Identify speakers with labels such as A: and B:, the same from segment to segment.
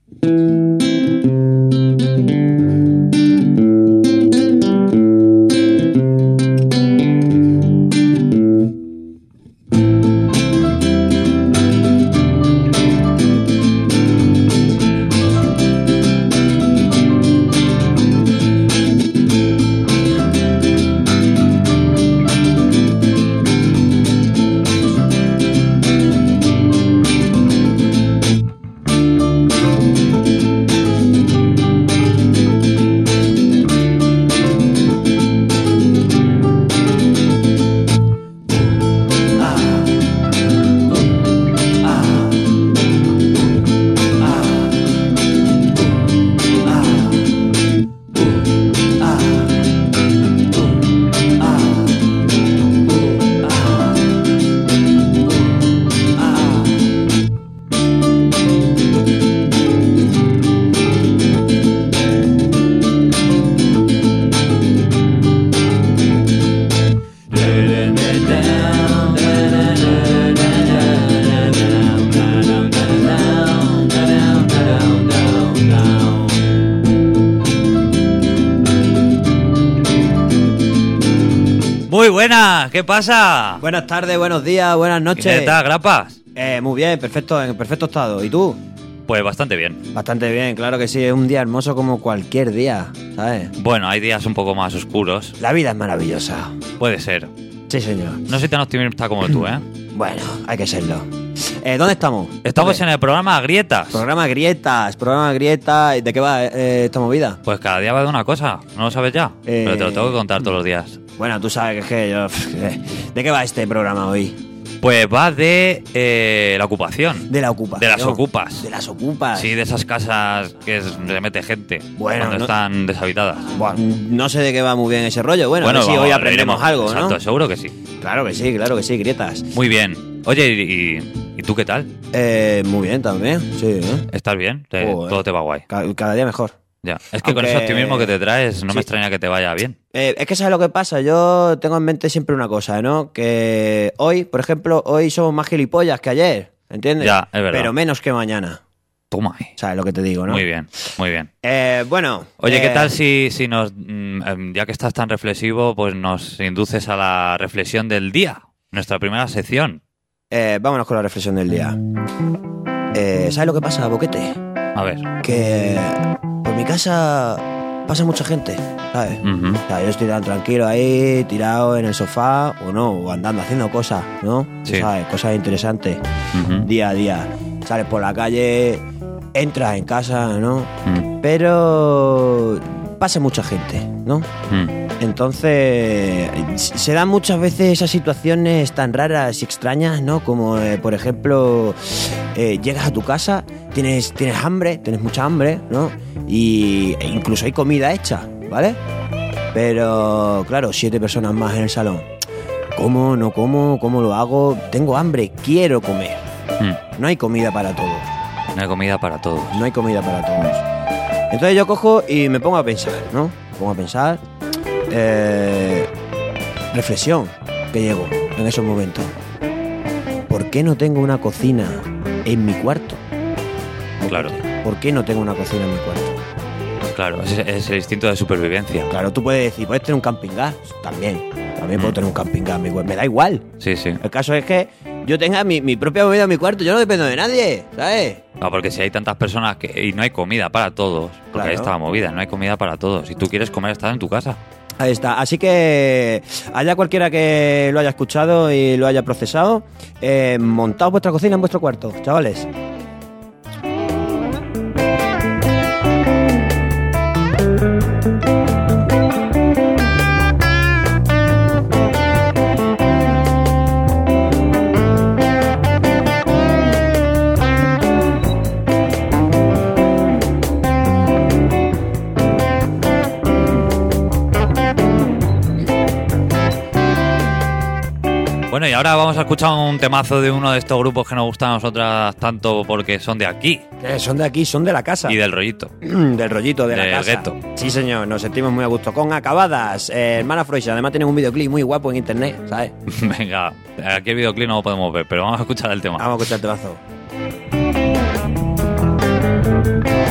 A: Muy buenas, ¿qué pasa?
B: Buenas tardes, buenos días, buenas noches.
A: ¿Qué tal, grapas?
B: Muy bien, perfecto, en perfecto estado. ¿Y tú?
A: Pues bastante bien.
B: Bastante bien, claro que sí, es un día hermoso como cualquier día, ¿sabes?
A: Bueno, hay días un poco más oscuros.
B: La vida es maravillosa.
A: Puede ser.
B: Sí, señor.
A: No soy tan optimista como tú, ¿eh?
B: Bueno, hay que serlo. ¿Dónde estamos?
A: Estamos en el programa Grietas.
B: Programa Grietas. ¿De qué va esta movida?
A: Pues cada día va de una cosa, ¿no lo sabes ya? Pero te lo tengo que contar todos los días.
B: Bueno, tú sabes que yo... ¿De qué va este programa hoy?
A: Pues va de la ocupación.
B: De la ocupación.
A: De las ocupas.
B: De las ocupas.
A: Sí, de esas casas que se mete gente
B: bueno,
A: cuando están deshabitadas.
B: Bueno, no sé de qué va muy bien ese rollo. Bueno, sí, hoy aprendemos algo, ¿no?
A: Exacto, seguro que sí.
B: Claro que sí, Grietas.
A: Muy bien. Oye, ¿y tú qué tal?
B: Muy bien también, sí.
A: ¿Estás bien? Todo te va guay.
B: Cada día mejor.
A: Ya. Es que con ese optimismo que te traes, no me extraña que te vaya bien.
B: Es que ¿sabes lo que pasa? Yo tengo en mente siempre una cosa, ¿no? Que hoy, por ejemplo, hoy somos más gilipollas que ayer, ¿entiendes?
A: Ya, es verdad.
B: Pero menos que mañana.
A: Toma ahí.
B: ¿Sabes lo que te digo, no?
A: Muy bien, muy bien.
B: Bueno...
A: Oye, ¿qué tal si nos, ya que estás tan reflexivo, pues nos induces a la reflexión del día? Nuestra primera sección.
B: Vámonos con la reflexión del día. ¿Sabes lo que pasa, Boquete?
A: A ver.
B: Que por mi casa pasa mucha gente, ¿sabes?
A: Uh-huh.
B: O sea, yo estoy tan tranquilo ahí, tirado en el sofá, o andando haciendo cosas, ¿no?
A: Sí.
B: ¿Sabes? Cosas interesantes,
A: Uh-huh.
B: día a día. Sales por la calle, entras en casa, ¿no?
A: Uh-huh.
B: Pero pasa mucha gente, ¿no?
A: Uh-huh.
B: Entonces, se dan muchas veces esas situaciones tan raras y extrañas, ¿no? Como, por ejemplo, llegas a tu casa, tienes hambre, tienes mucha hambre, ¿no? E incluso hay comida hecha, ¿vale? Pero, claro, 7 personas más en el salón. ¿Cómo? ¿No como? ¿Cómo lo hago? Tengo hambre, quiero comer. No hay comida para todos.
A: No hay comida para todos.
B: No hay comida para todos. Entonces yo cojo y me pongo a pensar, ¿no? Me pongo a pensar... reflexión que llego en esos momentos. ¿Por qué no tengo una cocina en mi cuarto?
A: Claro.
B: ¿Por qué no tengo una cocina en mi cuarto?
A: Claro, es el instinto de supervivencia.
B: Claro, tú puedes decir, puedes tener un camping gas. También puedo tener un camping gas en mi cuarto. Me da igual.
A: Sí, sí.
B: El caso es que yo tenga mi propia comida en mi cuarto. Yo no dependo de nadie, ¿sabes?
A: No, porque si hay tantas personas y no hay comida para todos, porque
B: Claro.
A: ahí está la movida, no hay comida para todos. Si tú quieres comer, estás en tu casa.
B: Ahí está. Así que haya cualquiera que lo haya escuchado y lo haya procesado, montaos vuestra cocina en vuestro cuarto, chavales.
A: Bueno, y ahora vamos a escuchar un temazo de uno de estos grupos que nos gustan a nosotras tanto porque son de aquí
B: Son de aquí, son de la casa.
A: y del rollito.
B: Del rollito de la
A: Del
B: casa.
A: gueto.
B: Sí, señor, nos sentimos muy a gusto. Con Acabadas, hermana Freud. Además tienen un videoclip muy guapo en internet, ¿sabes?
A: Venga, aquí el videoclip no lo podemos ver, pero vamos a escuchar el tema.
B: Vamos a escuchar el temazo.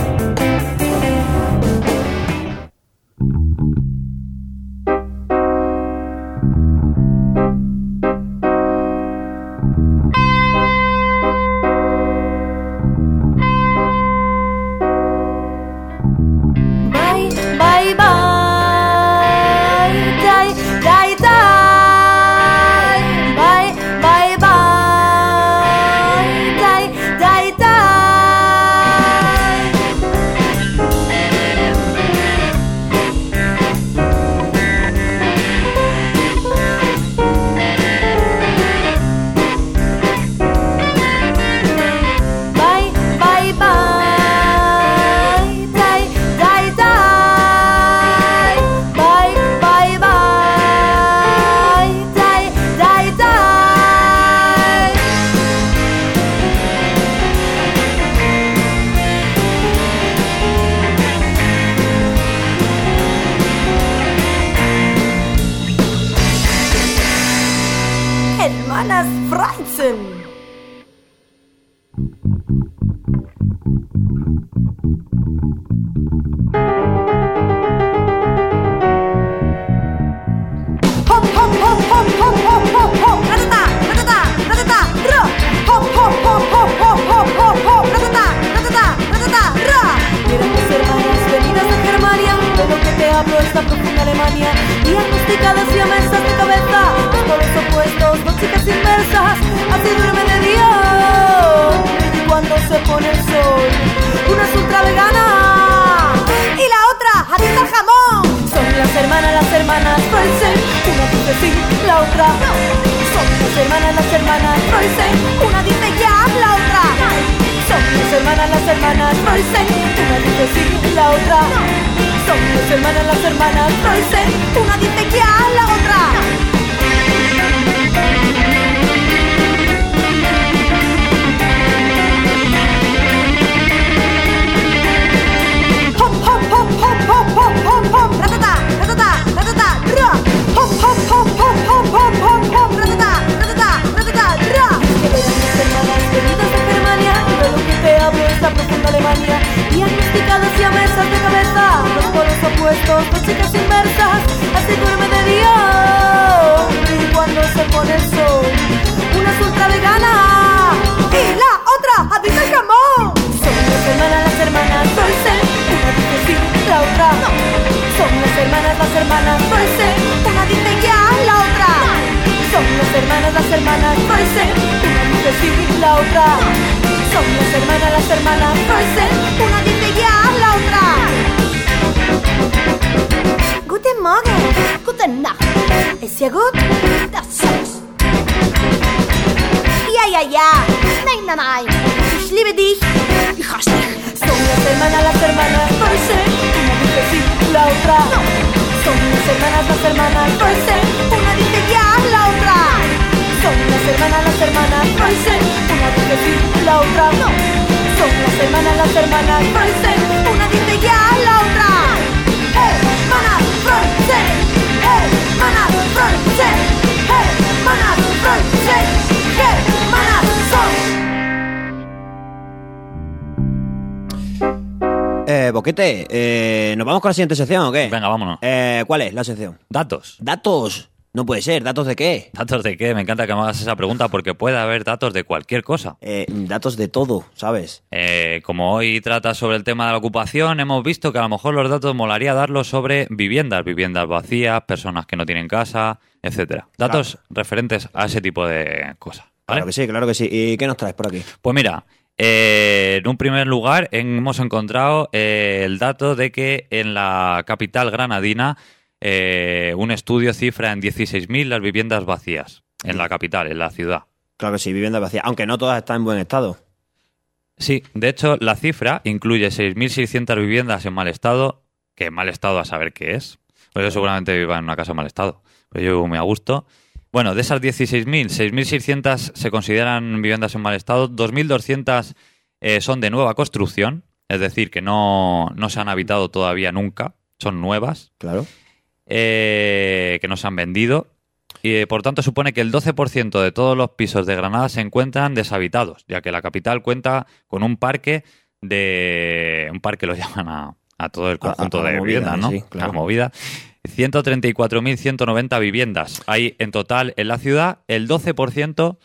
C: Garten. Hop, hop, hop, hop, hop, hop, hop, hop, ratata, ratata, ratata, ra. Hop, hop, hop, hop, hop, hop, hop, hop, ratata, ratata, ratata, ra. Mira mis hermanas venidas de Germania, de lo que te hablo es la profunda Alemania, diagnosticadas y a mesas de cabeza, los polos opuestos, dos chicas inmersas, así duerme de día. Y cuando se pone el sol, una es ultra vegana y la otra adicta al jamón. Son las hermanas Royce, una dice sí, la otra no. Son las hermanas Royce, una dice ya, la otra no. Son las hermanas Royce, una dice sí, la otra no. Son las hermanas Royce, una dice ya, la otra no. Hop, hop, hop, hop, hop, hop, hop, hop, ratata, ratata, ratata, ra. Hop, hop, hop, hop, hop, hop, hop, hop, ratata, ratata, ratata, ra. Que eran mis hermanas venidas de Germania, y de lo que te hablo es la profunda Alemania, diagnosticadas y a mesas de cabeza, los polos opuestos, dos chicas inmersas, así duerme de día. Y cuando se pone el sol, una es ultra vegana y la otra adicta al jamón. Son las hermanas Royce, una dice sí, la otra no. Son las hermanas Royce, una dice ya, la otra no. Son las hermanas Royce, una dice sí, la otra no. Son las hermanas Royce, una dice ya, la otra no. Guten Morgen, guten Nacht, ist ja gut? Das ist. Ja, nein, ich liebe dich, ich hasse dich. Son las hermanas Royce, una dice sí, la otra no. Son las hermanas Royce, una dice ya, la otra. Son las hermanas Royce, una dice sí, la otra no. Son las hermanas Royce, una dice ya, la otra. Hermanas Royce, hermanas Royce, hermanas Royce, hermanas son.
B: Boquete, ¿nos vamos con la siguiente sección o qué?
A: Venga, vámonos.
B: ¿Cuál es la sección?
A: Datos.
B: ¿Datos? No puede ser, ¿datos de qué?
A: ¿Datos de qué? Me encanta que me hagas esa pregunta porque puede haber datos de cualquier cosa.
B: Datos de todo, ¿sabes?
A: Como hoy trata sobre el tema de la ocupación, hemos visto que a lo mejor los datos molaría darlos sobre viviendas vacías, personas que no tienen casa, etcétera. Datos referentes a ese tipo de cosas, ¿vale?
B: Claro que sí. ¿Y qué nos traes por aquí?
A: Pues mira, en un primer lugar hemos encontrado el dato de que en la capital granadina un estudio cifra en 16.000 las viviendas vacías en la capital, en la ciudad.
B: Claro que sí, viviendas vacías, aunque no todas están en buen estado.
A: Sí, de hecho la cifra incluye 6.600 viviendas en mal estado, que en mal estado a saber qué es. Pues yo seguramente viva en una casa en mal estado, pero yo vivo muy a gusto. Bueno, de esas 16.000, 6.600 se consideran viviendas en mal estado, 2.200 son de nueva construcción, es decir, que no se han habitado todavía nunca, son nuevas.
B: Claro.
A: Que no se han vendido y por tanto supone que el 12% de todos los pisos de Granada se encuentran deshabitados, ya que la capital cuenta con un parque lo llaman a todo el conjunto de viviendas, ¿no?
B: Sí, claro.
A: La movida. 134.190 viviendas hay en total en la ciudad, el 12%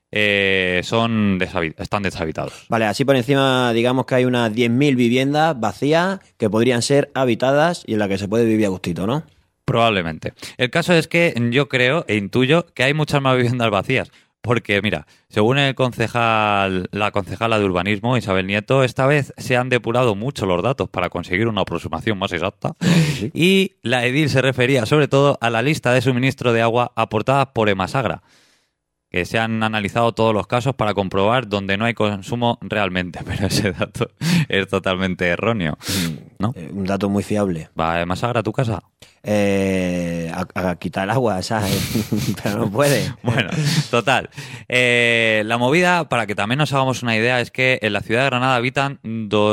A: están deshabitados.
B: Vale, así por encima digamos que hay unas 10.000 viviendas vacías que podrían ser habitadas y en las que se puede vivir a gustito, ¿no?
A: Probablemente. El caso es que yo creo e intuyo que hay muchas más viviendas vacías. Porque, mira, según la concejala de urbanismo, Isabel Nieto, esta vez se han depurado mucho los datos para conseguir una aproximación más exacta. Sí. Y la edil se refería sobre todo a la lista de suministro de agua aportada por Emasagra, que se han analizado todos los casos para comprobar dónde no hay consumo realmente, pero ese dato es totalmente erróneo, ¿no?
B: Un dato muy fiable.
A: ¿Va Emasagra a tu casa?
B: A quitar el agua, ¿sabes? Pero no puede.
A: Bueno, total. La movida, para que también nos hagamos una idea, es que en la ciudad de Granada habitamos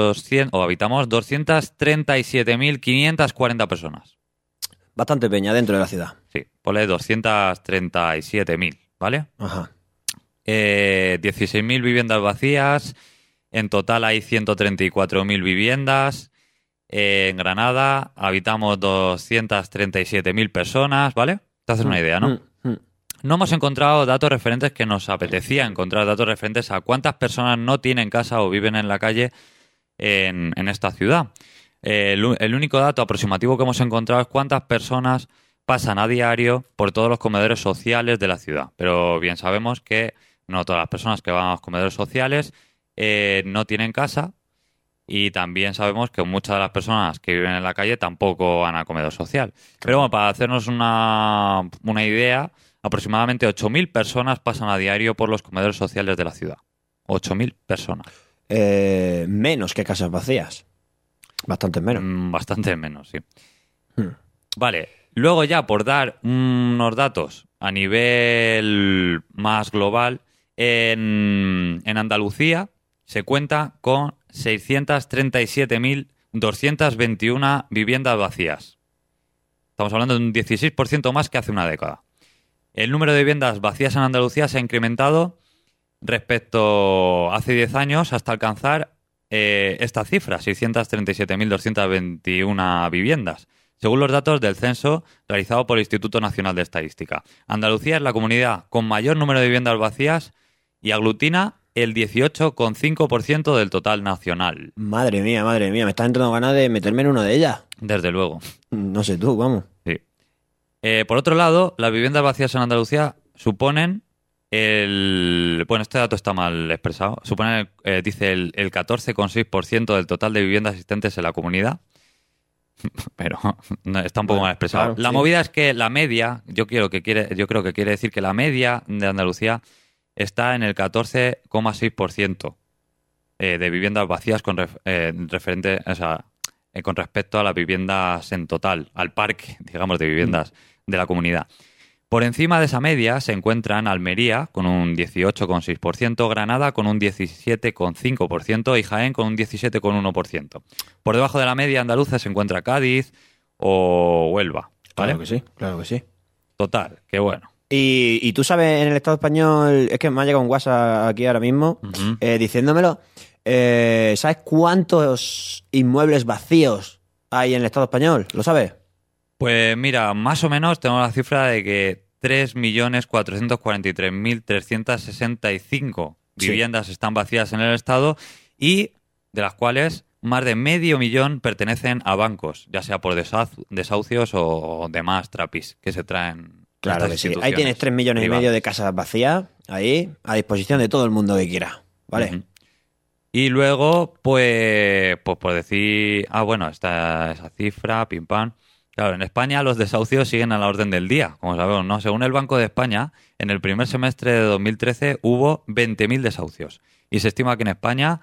A: 237.540 personas.
B: Bastante peña dentro de la ciudad.
A: Sí, ponle 237.000, ¿vale?
B: Ajá.
A: 16.000 viviendas vacías. En total hay 134.000 viviendas. En Granada habitamos 237.000 personas, ¿vale? Te haces una idea, ¿no? No hemos encontrado datos referentes, que nos apetecía encontrar datos referentes a cuántas personas no tienen casa o viven en la calle en esta ciudad. El único dato aproximativo que hemos encontrado es cuántas personas pasan a diario por todos los comedores sociales de la ciudad. Pero bien sabemos que no todas las personas que van a los comedores sociales no tienen casa, y también sabemos que muchas de las personas que viven en la calle tampoco van al comedor social. Pero bueno, para hacernos una idea, aproximadamente 8.000 personas pasan a diario por los comedores sociales de la ciudad. 8.000 personas.
B: Menos que casas vacías. Bastante menos.
A: Bastante menos, sí. Vale, luego ya por dar unos datos a nivel más global, en Andalucía se cuenta con 637.221 viviendas vacías. Estamos hablando de un 16% más que hace una década. El número de viviendas vacías en Andalucía se ha incrementado respecto a hace 10 años hasta alcanzar esta cifra, 637.221 viviendas, según los datos del censo realizado por el Instituto Nacional de Estadística. Andalucía es la comunidad con mayor número de viviendas vacías y aglutina el 18,5% del total nacional.
B: Madre mía, me está entrando ganas de meterme en una de ellas.
A: Desde luego.
B: No sé tú, vamos.
A: Sí. Por otro lado, las viviendas vacías en Andalucía suponen bueno, este dato está mal expresado. Suponen, dice, el 14,6% del total de viviendas existentes en la comunidad. Pero no, está un poco mal expresado.
B: Claro,
A: La
B: sí.
A: movida es que la media, yo creo que quiere decir que la media de Andalucía está en el 14,6% de viviendas vacías con respecto a las viviendas en total, al parque, digamos, de viviendas de la comunidad. Por encima de esa media se encuentran Almería con un 18,6%, Granada con un 17,5% y Jaén con un 17,1%. Por debajo de la media andaluza se encuentra Cádiz o Huelva, ¿vale?
B: Claro que sí.
A: Total, qué bueno.
B: Y tú sabes, en el Estado español, es que me ha llegado un WhatsApp aquí ahora mismo, diciéndomelo, ¿sabes cuántos inmuebles vacíos hay en el Estado español? ¿Lo sabes?
A: Pues mira, más o menos tenemos la cifra de que 3.443.365 viviendas están vacías en el Estado, y de las cuales más de 500.000 pertenecen a bancos, ya sea por desahucios o demás trapis que se traen.
B: Claro
A: estas
B: que sí. Ahí
A: instituciones
B: tienes 3,5 millones de casas vacías, ahí, a disposición de todo el mundo que quiera, ¿vale?
A: Ujú. Y luego, pues por decir, bueno, está esa cifra, pim pam. Claro, en España los desahucios siguen a la orden del día, como sabemos, ¿no? Según el Banco de España, en el primer semestre de 2013 hubo 20.000 desahucios. Y se estima que en España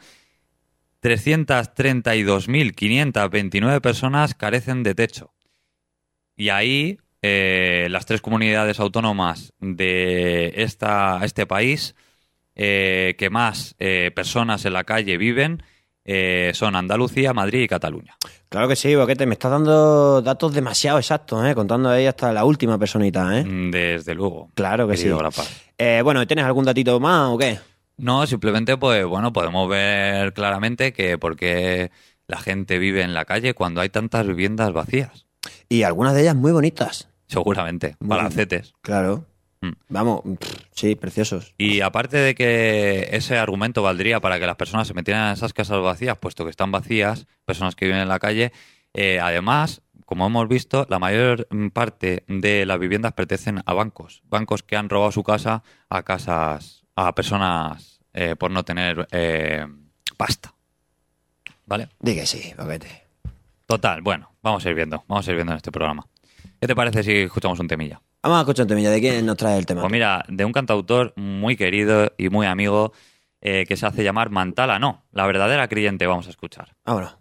A: 332.529 personas carecen de techo. Y ahí las tres comunidades autónomas de este país que más personas en la calle viven son Andalucía, Madrid y Cataluña.
B: Claro que sí, Boquete, me estás dando datos demasiado exactos, contando ahí hasta la última personita,
A: Desde luego.
B: Claro que sí.
A: Querido Grapaz.
B: Bueno, ¿tienes algún datito más o qué?
A: No, simplemente, pues bueno, podemos ver claramente que por qué la gente vive en la calle cuando hay tantas viviendas vacías.
B: Y algunas de ellas muy bonitas.
A: Seguramente,
B: Muy
A: palacetes.
B: Claro. Vamos, sí, preciosos.
A: Y aparte de que ese argumento valdría para que las personas se metieran en esas casas vacías, puesto que están vacías, personas que viven en la calle, además, como hemos visto, la mayor parte de las viviendas pertenecen a bancos que han robado su casa a personas por no tener pasta. ¿Vale?
B: Di que sí, Boquete.
A: Total, bueno, vamos a ir viendo en este programa. ¿Qué te parece si escuchamos un temilla?
B: Vamos a escuchar un temilla. ¿De quién nos trae el tema?
A: Pues mira, de un cantautor muy querido y muy amigo que se hace llamar Mantala No, la verdadera creyente, vamos a escuchar.
B: Vámonos.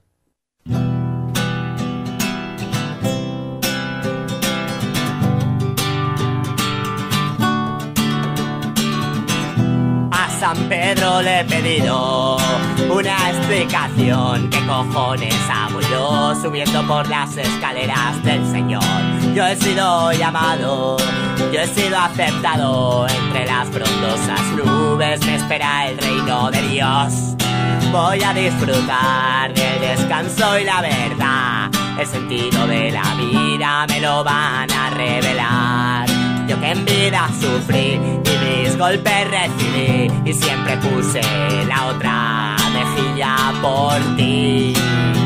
D: San Pedro le he pedido una explicación. ¿Qué cojones hago yo subiendo por las escaleras del Señor? Yo he sido llamado, yo he sido aceptado. Entre las frondosas nubes me espera el reino de Dios. Voy a disfrutar del descanso y la verdad. El sentido de la vida me lo van a revelar. Yo que en vida sufrí y mis golpes recibí, y siempre puse la otra mejilla por ti.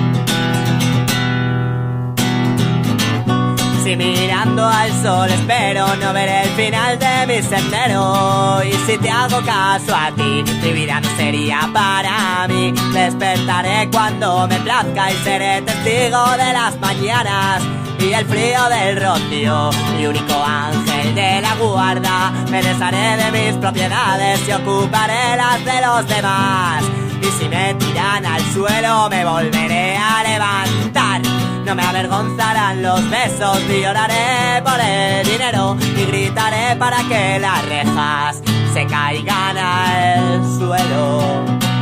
D: Si mirando al sol espero no ver el final de mi sendero, y si te hago caso a ti, mi vida no sería para mí. Despertaré cuando me plazca y seré testigo de las mañanas y el frío del rocío, mi único ángel de la guarda. Me desharé de mis propiedades y ocuparé las de los demás. Y si me tiran al suelo me volveré a levantar. No me avergonzarán los besos, ni lloraré por el dinero, y gritaré para que las rejas se caigan al suelo.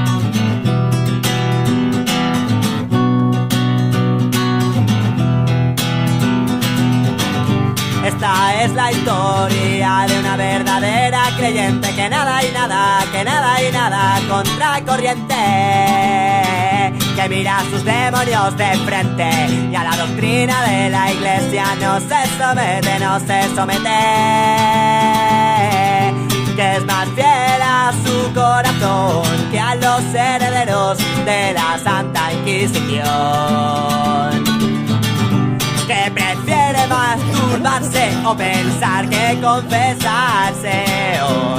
D: Esta es la historia de una verdadera creyente, que nada y nada, que nada y nada contracorriente, que mira a sus demonios de frente y a la doctrina de la iglesia no se somete, no se somete, que es más fiel a su corazón que a los herederos de la Santa Inquisición, que prefiere masturbarse o pensar que confesarse o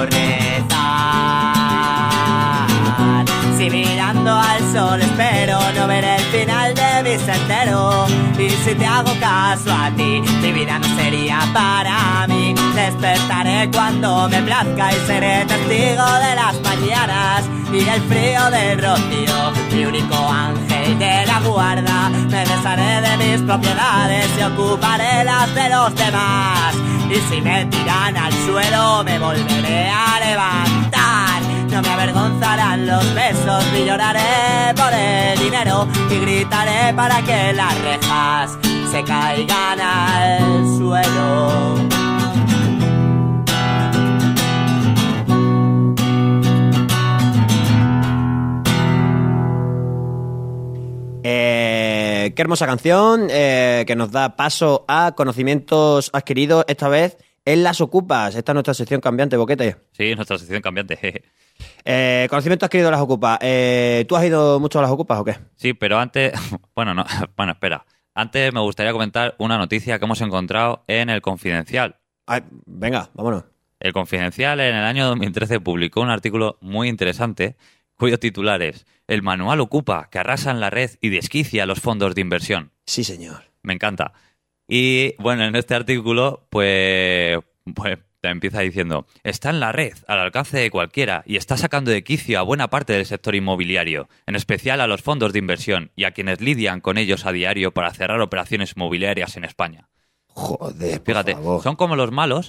D: rezar. Si mirando al sol espero no ver el final de mi sendero, y si te hago caso a ti, mi vida no sería para mí. Despertaré cuando me plazca y seré testigo de las mañanas y el frío del rocío, mi único ángel de la guarda. Me desharé de mis propiedades y ocuparé las de los demás. Y si me tiran al suelo me volveré a levantar. No me avergonzarán los besos ni lloraré por el dinero, y gritaré para que las rejas se caigan al suelo.
B: Qué hermosa canción que nos da paso a conocimientos adquiridos, esta vez en Las Ocupas. Esta es nuestra sección cambiante, Boquete.
A: Sí, nuestra sección cambiante.
B: Conocimientos adquiridos en Las Ocupas. ¿Tú has ido mucho a Las Ocupas o qué?
A: Sí, pero antes... Bueno, espera. Antes me gustaría comentar una noticia que hemos encontrado en El Confidencial.
B: Ay, venga, vámonos.
A: El Confidencial en el año 2013 publicó un artículo muy interesante cuyo titular es "El manual Ocupa, que arrasa en la red y desquicia los fondos de inversión".
B: Sí, señor.
A: Me encanta. Y bueno, en este artículo, pues te empieza diciendo: está en la red, al alcance de cualquiera, y está sacando de quicio a buena parte del sector inmobiliario, en especial a los fondos de inversión y a quienes lidian con ellos a diario para cerrar operaciones inmobiliarias en España.
B: Joder, por
A: Fíjate,
B: favor.
A: son como los malos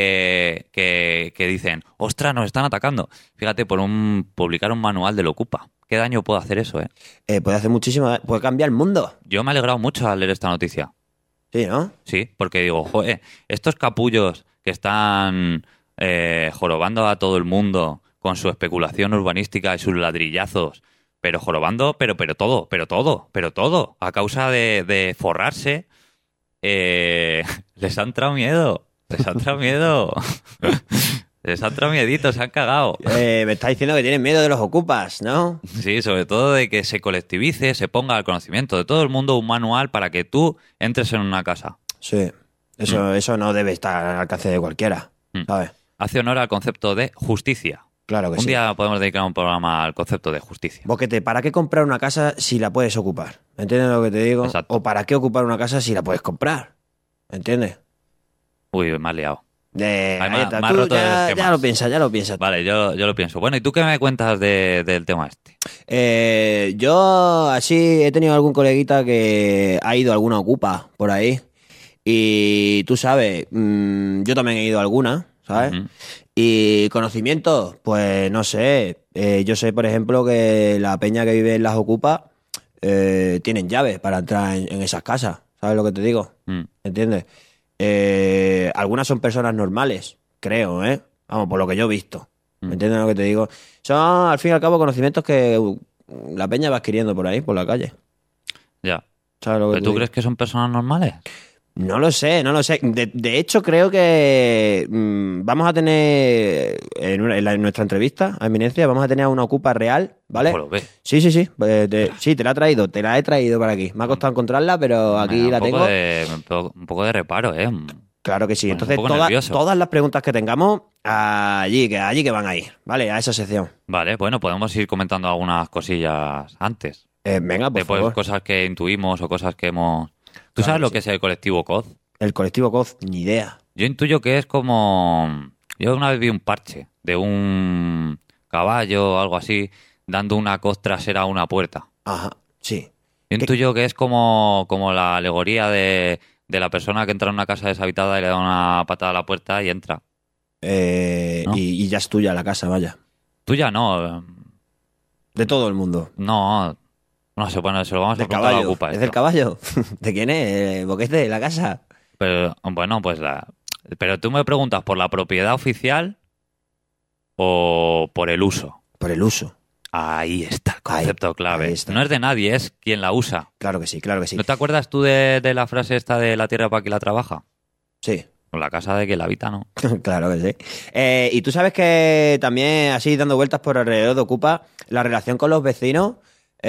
A: que dicen: ostras, nos están atacando. Fíjate, por publicar un manual del Ocupa. ¿Qué daño puede hacer eso, eh?
B: Puede hacer muchísimo, puede cambiar el mundo.
A: Yo me he alegrado mucho al leer esta noticia.
B: Sí, ¿no?
A: Sí, porque digo, joder, estos capullos que están jorobando a todo el mundo con su especulación urbanística y sus ladrillazos, pero jorobando, pero todo, a causa de forrarse, les han entrado miedo. Les ha entrado miedo. Les ha entrado miedito, se han cagado.
B: Me está diciendo que tienen miedo de los Ocupas, ¿no?
A: Sí, sobre todo de que se colectivice, se ponga al conocimiento de todo el mundo un manual para que tú entres en una casa.
B: Sí. Eso no debe estar al alcance de cualquiera, ¿sabes?
A: Hace honor al concepto de justicia.
B: Claro que
A: Un
B: sí.
A: día podemos dedicar un programa al concepto de justicia.
B: Boquete, ¿para qué comprar una casa si la puedes ocupar? ¿Entiendes lo que te digo?
A: Exacto.
B: ¿O para qué ocupar una casa si la puedes comprar? ¿Entiendes?
A: Uy, me has liado.
B: Ahí está.
A: me ha
B: Tú
A: roto el
B: ya
A: esquema.
B: lo piensas.
A: Vale, yo lo pienso. Bueno, ¿y tú qué me cuentas del tema este?
B: Yo así he tenido algún coleguita que ha ido a alguna Ocupa por ahí. Y tú sabes, yo también he ido a alguna, ¿sabes?
A: Ujú.
B: Y conocimientos, pues no sé. Yo sé, por ejemplo, que la peña que vive en las ocupas tienen llaves para entrar en esas casas. ¿Sabes lo que te digo? ¿Entiendes? Algunas son personas normales, creo, ¿eh? Vamos, por lo que yo he visto. ¿Me entiendes lo que te digo? Son, al fin y al cabo, conocimientos que la peña va adquiriendo por ahí, por la calle.
A: Ya.
B: ¿Sabes lo que
A: ¿Pero
B: te
A: tú
B: digo?
A: crees que son personas normales?
B: No lo sé, no lo sé. De hecho, creo que vamos a tener en nuestra entrevista a Eminencia, vamos a tener una ocupa real, ¿vale?
A: Ojo, lo ve.
B: Sí. Sí, te la he traído para aquí. Me ha costado encontrarla, pero aquí
A: Me da
B: la
A: un
B: tengo.
A: poco un poco de reparo, ¿eh?
B: Claro que sí.
A: Un
B: Entonces,
A: poco nervioso.
B: todas las preguntas que tengamos, allí que van a ir, ¿vale? A esa sección.
A: Vale, bueno, podemos ir comentando algunas cosillas antes.
B: Venga, por
A: Después
B: favor.
A: cosas que intuimos o cosas que hemos... ¿Tú
B: Claro
A: sabes
B: que
A: lo
B: sí.
A: que es el colectivo COD?
B: El colectivo COZ, ni idea.
A: Yo intuyo que es como... Yo una vez vi un parche de un caballo o algo así dando una coz trasera a una puerta.
B: Ajá, sí.
A: Yo intuyo que es como la alegoría de la persona que entra en una casa deshabitada y le da una patada a la puerta y entra. ¿No?
B: Y ya es tuya la casa, vaya.
A: Tuya no,
B: De todo el mundo.
A: no sé, bueno, se lo vamos a
B: Del
A: preguntar a la
B: caballo.
A: ocupa
B: ¿Es
A: esto.
B: del caballo? ¿De quién es? ¿El boquete de la casa?
A: Pero, bueno, pues pero tú me preguntas por la propiedad oficial o por el uso.
B: Por el uso.
A: Ahí está el concepto clave.
B: ahí está.
A: No es de nadie, es quien la usa.
B: Claro que sí, claro que sí.
A: ¿No te acuerdas tú de la frase esta de la tierra para quien la trabaja?
B: Sí,
A: Con la casa de quien la habita, ¿no?
B: claro que sí. Y tú sabes que también, así dando vueltas por alrededor de Ocupa, la relación con los vecinos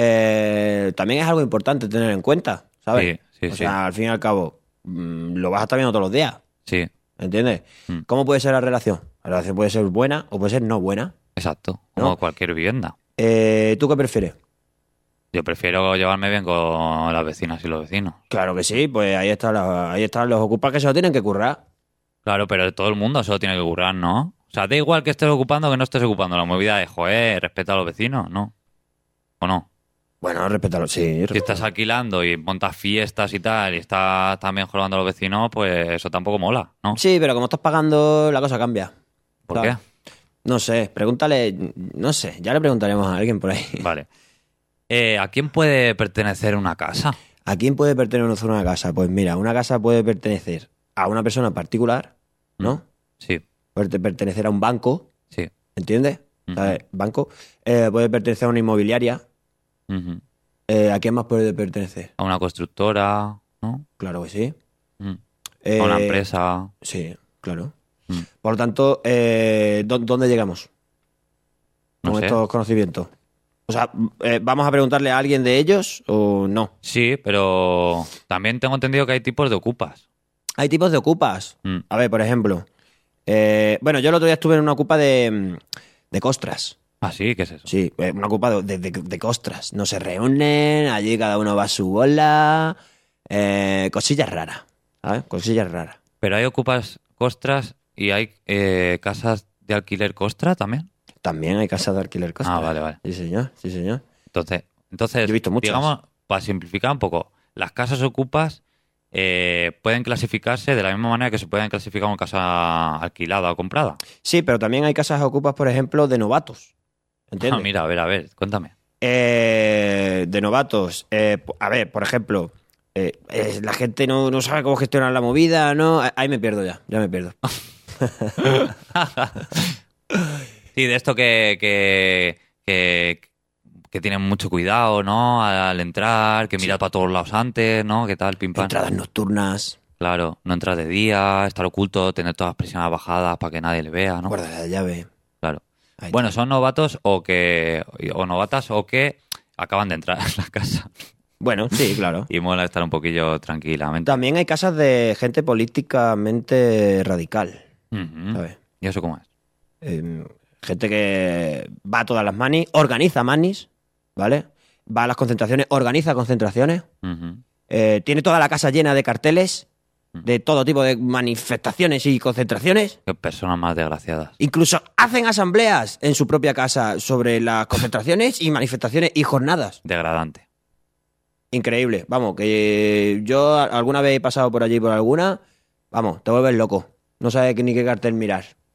B: también es algo importante tener en cuenta, ¿sabes?
A: Sí,
B: o
A: sí.
B: sea, al fin y al cabo, lo vas a estar viendo todos los días,
A: Sí,
B: ¿entiendes?
A: Mm.
B: ¿Cómo puede ser la relación? La relación puede ser buena o puede ser no buena.
A: exacto. Como
B: ¿No?
A: cualquier vivienda.
B: ¿Tú qué prefieres?
A: Yo prefiero llevarme bien con las vecinas y los vecinos.
B: Claro que sí, pues ahí están los Ocupas que se lo tienen que currar.
A: Claro, pero todo el mundo se lo tiene que currar, ¿no? O sea, da igual que estés ocupando o que no estés ocupando. La movida de, joder, respeta a los vecinos, ¿no? ¿O no?
B: Bueno, respétalo, sí.
A: Si estás alquilando y montas fiestas y tal y estás también jorobando a los vecinos, pues eso tampoco mola, ¿no?
B: Sí, pero como estás pagando, la cosa cambia.
A: ¿Por
B: Claro.
A: qué?
B: No sé, pregúntale, no sé, ya le preguntaremos a alguien por ahí.
A: Vale. ¿A quién puede pertenecer una casa?
B: ¿A quién puede pertenecer una casa? Pues mira, una casa puede pertenecer a una persona particular, ¿no?
A: Sí,
B: Puede pertenecer a un banco,
A: sí.
B: ¿entiendes?
A: Ujú.
B: ¿Sabes? Banco. Puede pertenecer a una inmobiliaria.
A: Ujú.
B: ¿A quién más puede pertenecer?
A: A una constructora, ¿no?
B: Claro que sí.
A: Mm.
B: Eh,
A: A una empresa.
B: Sí, claro.
A: Mm.
B: Por lo tanto, ¿dónde llegamos
A: No
B: con
A: sé.
B: estos conocimientos? O sea, ¿vamos a preguntarle a alguien de ellos o no?
A: Sí, pero también tengo entendido que hay tipos de ocupas.
B: Hay tipos de ocupas.
A: Mm.
B: A ver, por ejemplo. Bueno, yo el otro día estuve en una ocupa de costras.
A: Ah, sí, ¿qué es eso?
B: Sí, una ocupa de costras. No se reúnen, allí cada uno va a su bola. Cosillas raras. ¿Sabes? Cosillas raras.
A: Pero hay ocupas costras y hay casas de alquiler costra también.
B: También hay casas de alquiler costras.
A: Ah, vale, vale.
B: Sí, señor, sí, señor.
A: Entonces
B: Yo he visto muchas.
A: digamos, para simplificar un poco, las casas ocupas pueden clasificarse de la misma manera que se pueden clasificar una casa alquilada o comprada.
B: Sí, pero también hay casas ocupas, por ejemplo, de novatos. ¿Entiendes?
A: Ah, mira, a ver, cuéntame.
B: De novatos. A ver, por ejemplo, la gente no sabe cómo gestionar la movida, ¿no? Ahí me pierdo ya me pierdo.
A: Sí, de esto que tienen mucho cuidado, ¿no? Al entrar, que mirad para todos lados antes, ¿no? ¿Qué tal, pim pam?
B: Entradas nocturnas,
A: Claro, no entrar de día, estar oculto, tener todas las persianas bajadas para que nadie le vea, ¿no?
B: guarda la llave.
A: Claro.
B: Ahí
A: Bueno,
B: está.
A: son novatos o novatas o que acaban de entrar en la casa
B: Bueno, sí, claro.
A: y mola estar un poquillo tranquilamente.
B: También hay casas de gente políticamente radical,
A: Ujú.
B: ¿sabes?
A: ¿Y eso cómo es?
B: Gente que va a todas las manis, organiza manis, ¿vale? Va a las concentraciones, organiza concentraciones,
A: Ujú.
B: tiene toda la casa llena de carteles de todo tipo de manifestaciones y concentraciones.
A: Qué personas más desgraciadas.
B: Incluso hacen asambleas en su propia casa sobre las concentraciones y manifestaciones y jornadas.
A: Degradante.
B: Increíble. Vamos, que yo alguna vez he pasado por allí por alguna. Vamos, te vuelves loco. No sabes ni qué cartel mirar.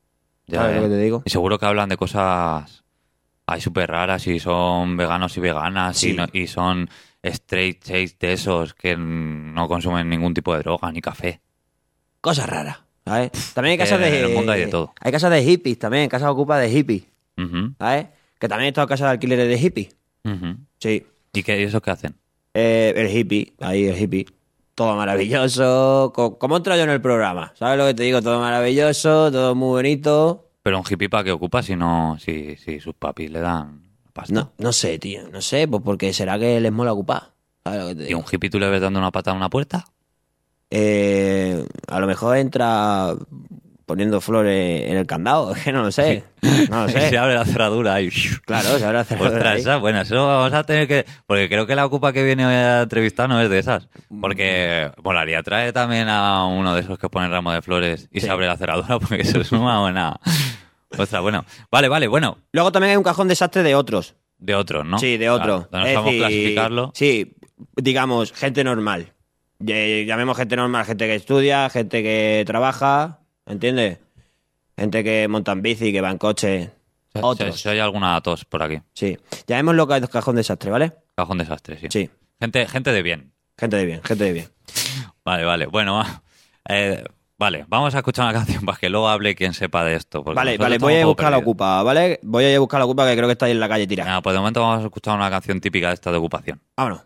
A: Ya,
B: ¿Sabes lo que te digo?
A: Y seguro que hablan de cosas ahí súper raras y son veganos y veganas
B: Sí.
A: y son straight edge de esos que no consumen ningún tipo de droga ni café.
B: Cosas raras, ¿sabes? También hay
A: que
B: casas de...
A: en el mundo hay de todo.
B: Hay casas de hippies también, casas ocupadas de hippies,
A: Ujú,
B: ¿sabes? Que también he estado en casas de alquileres de hippies.
A: ujú.
B: Sí.
A: ¿Y esos qué hacen?
B: El hippie, ahí el hippie. Todo maravilloso. ¿Cómo entro yo en el programa? ¿Sabes lo que te digo? Todo maravilloso, todo muy bonito.
A: Pero un hippie para qué ocupa si sus papis le dan pasta.
B: No sé, tío. No sé, pues porque será que les mola ocupar. ¿Sabes lo que te
A: ¿Y
B: digo?
A: un hippie tú le ves dando una patada a una puerta?
B: A lo mejor entra poniendo flores en el candado. Es que no lo sé. No lo
A: Se
B: sé.
A: abre la cerradura y...
B: Claro, se habrá
A: Ostras, esa es buena. Eso vamos a tener que... Porque creo que la ocupa que viene hoy a entrevistar no es de esas. Porque molaría traer también a uno de esos que pone ramo de flores y
B: Sí.
A: se abre la cerradura porque eso es una buena... Ostras, bueno. Vale, bueno.
B: Luego también hay un cajón desastre de otros.
A: De otros, ¿no?
B: Sí, de otros.
A: Claro, no
B: Es
A: sabemos
B: decir,
A: clasificarlo.
B: Sí, digamos, gente normal. Llamemos gente normal, gente que estudia, gente que trabaja, ¿entiendes? Gente que monta en bici, que va en coche. Otros.
A: Si hay alguna tos por aquí.
B: Sí. Llamémoslo cajón desastre, ¿vale?
A: Cajón desastre, sí.
B: Sí.
A: Gente de bien.
B: Gente de bien, gente de bien.
A: Vale. Bueno, vale, vamos a escuchar una canción para que luego hable quien sepa de esto. porque
B: Vale,
A: nosotros
B: vale,
A: estamos
B: voy a
A: un poco
B: buscar la
A: perdidos.
B: ocupa, ¿vale? Voy a ir a buscar la ocupa que creo que está ahí en la calle tira.
A: Venga, pues de momento vamos a escuchar una canción típica de esta de ocupación.
B: Vámonos.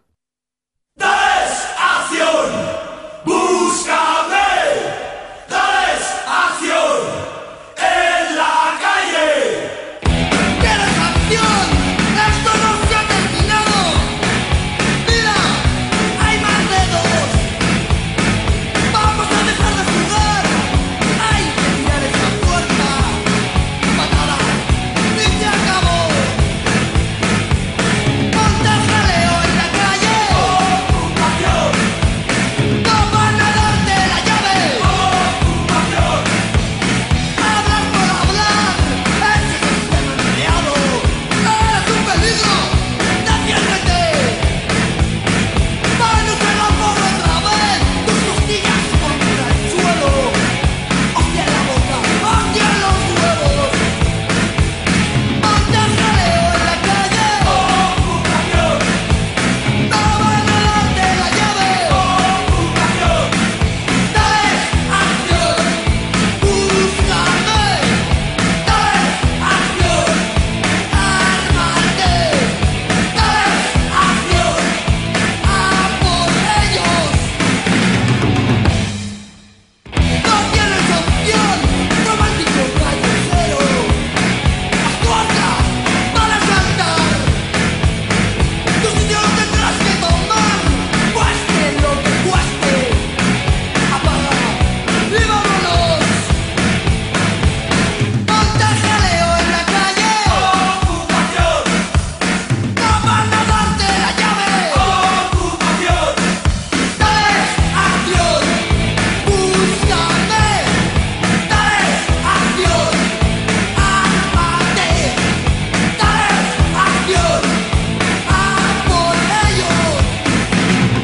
E: Acción, búscame, dales acción en la calle.
F: ¿Quieres acción? ¡Esto no se ha terminado! ¡Mira! ¡Hay más dedos! ¡Vamos a dejar de jugar! ¡Hay que tirar esta puerta! ¡Patada! ¡Y se acabó! ¡Ponte el jaleo en la calle!
E: Ocupación,
F: ¡No van a darte la llave!
E: ocupación,
F: ¡Hablas por hablar! ¡Ese es el sistema empleado! ¡Eres un peligro! ¡Defiéndete! ¡Manos en la porra otra vez! ¡Tus costillas contra el suelo! ¡Hostia en la boca! ¡Hostia en los huevos! ¡Ponte el jaleo en la calle!
E: ocupación,
F: ¡No van a darte la llave!
E: ocupación,
F: ¡Dale acción! ¡Búscame! ¡Dale acción! ¡Ármate! ¡Dale acción! ¡A por ellos! ¡No tienes opción! ¡Romántico callejero! ¡Las cuartas van a saltar! ¡Tu sitio lo tendrás que tomar! ¡Cueste lo que cueste! ¡Apaga! ¡Y vámonos! ¡Ponte el jaleo en la calle!
E: ocupación,
F: ¡No van a darte la llave!
E: ocupación,
F: ¡Dale acción! ¡Búscame! ¡Dale acción! ¡Ármate! ¡Dale acción! ¡A por ellos!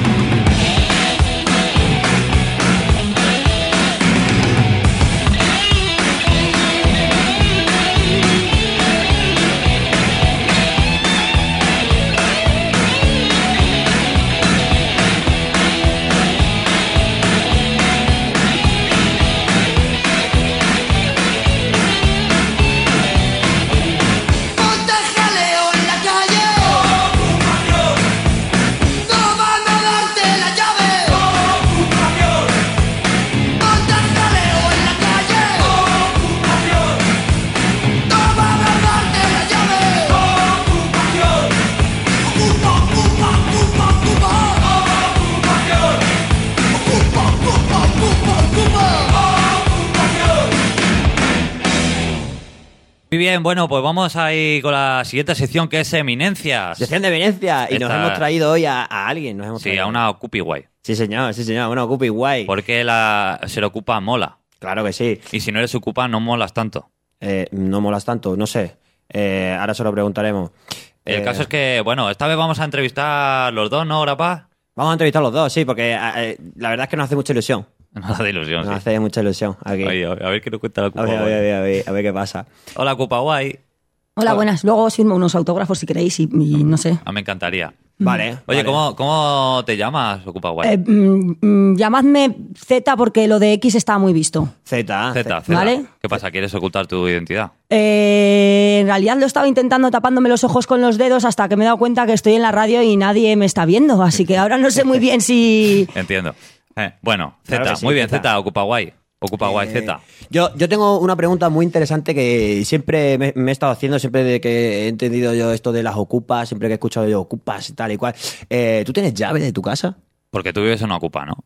F: ¡Ponte el jaleo en la calle!
E: ocupación,
F: ¡No van a darte la llave!
E: ocupación,
F: ¡Ponte el jaleo en la calle!
E: ocupación,
F: ¡No van a darte la llave!
E: ocupación,
F: ¡Ocupa, ocupa, ocupa, ocupa!
E: ocupación,
F: ¡Ocupa, ocupa, ocupa, ocupa!
A: Muy bien, bueno, pues vamos ahí con la siguiente sección que es Eminencias.
B: Sección de Venecia. Y nos
A: Esta-
B: hemos traído hoy a alguien. Nos hemos
A: Sí,
B: traído.
A: a una Ocupi guay.
B: Sí, señor, sí, señor. Una ocupa y guay.
A: Porque se le ocupa mola.
B: Claro que sí.
A: Y si no eres ocupa, no molas tanto.
B: No molas tanto, no sé. Ahora se lo preguntaremos.
A: El caso es que, bueno, esta vez vamos a entrevistar los dos, ¿no, Grapá?
B: Vamos a entrevistar a los dos, sí, porque la verdad es que nos hace mucha ilusión.
A: Nada de ilusión,
B: Me
A: sí.
B: hace mucha ilusión. Aquí.
A: Oye, a ver qué nos cuenta la
B: A
A: Ocupa
B: ver, a
A: Guay.
B: ver, a ver, a ver qué pasa.
A: Hola, Ocupa Guay.
G: Hola, buenas. Luego os firmo unos autógrafos si queréis y no sé.
A: Me encantaría.
B: Vale.
A: Oye,
B: vale.
A: ¿cómo te llamas, Ocupa Guay?
G: Llamadme Z porque lo de X está muy visto.
B: Z.
A: Z.
G: ¿Vale?
A: ¿Qué pasa? ¿Quieres ocultar tu identidad?
G: En realidad lo estaba intentando tapándome los ojos con los dedos hasta que me he dado cuenta que estoy en la radio y nadie me está viendo. Así que ahora no sé muy bien si...
A: Entiendo. Bueno, Z.
B: Claro que sí,
A: Muy bien,
B: Z.
A: Z. Ocupa Guay. Ocupa Guay, Z.
B: Yo tengo una pregunta muy interesante que siempre me he estado haciendo, siempre de que he entendido yo esto de las ocupas, siempre que he escuchado yo ocupas y tal y cual. ¿Tú tienes llave de tu casa?
A: Porque tú vives en una Ocupa, ¿no?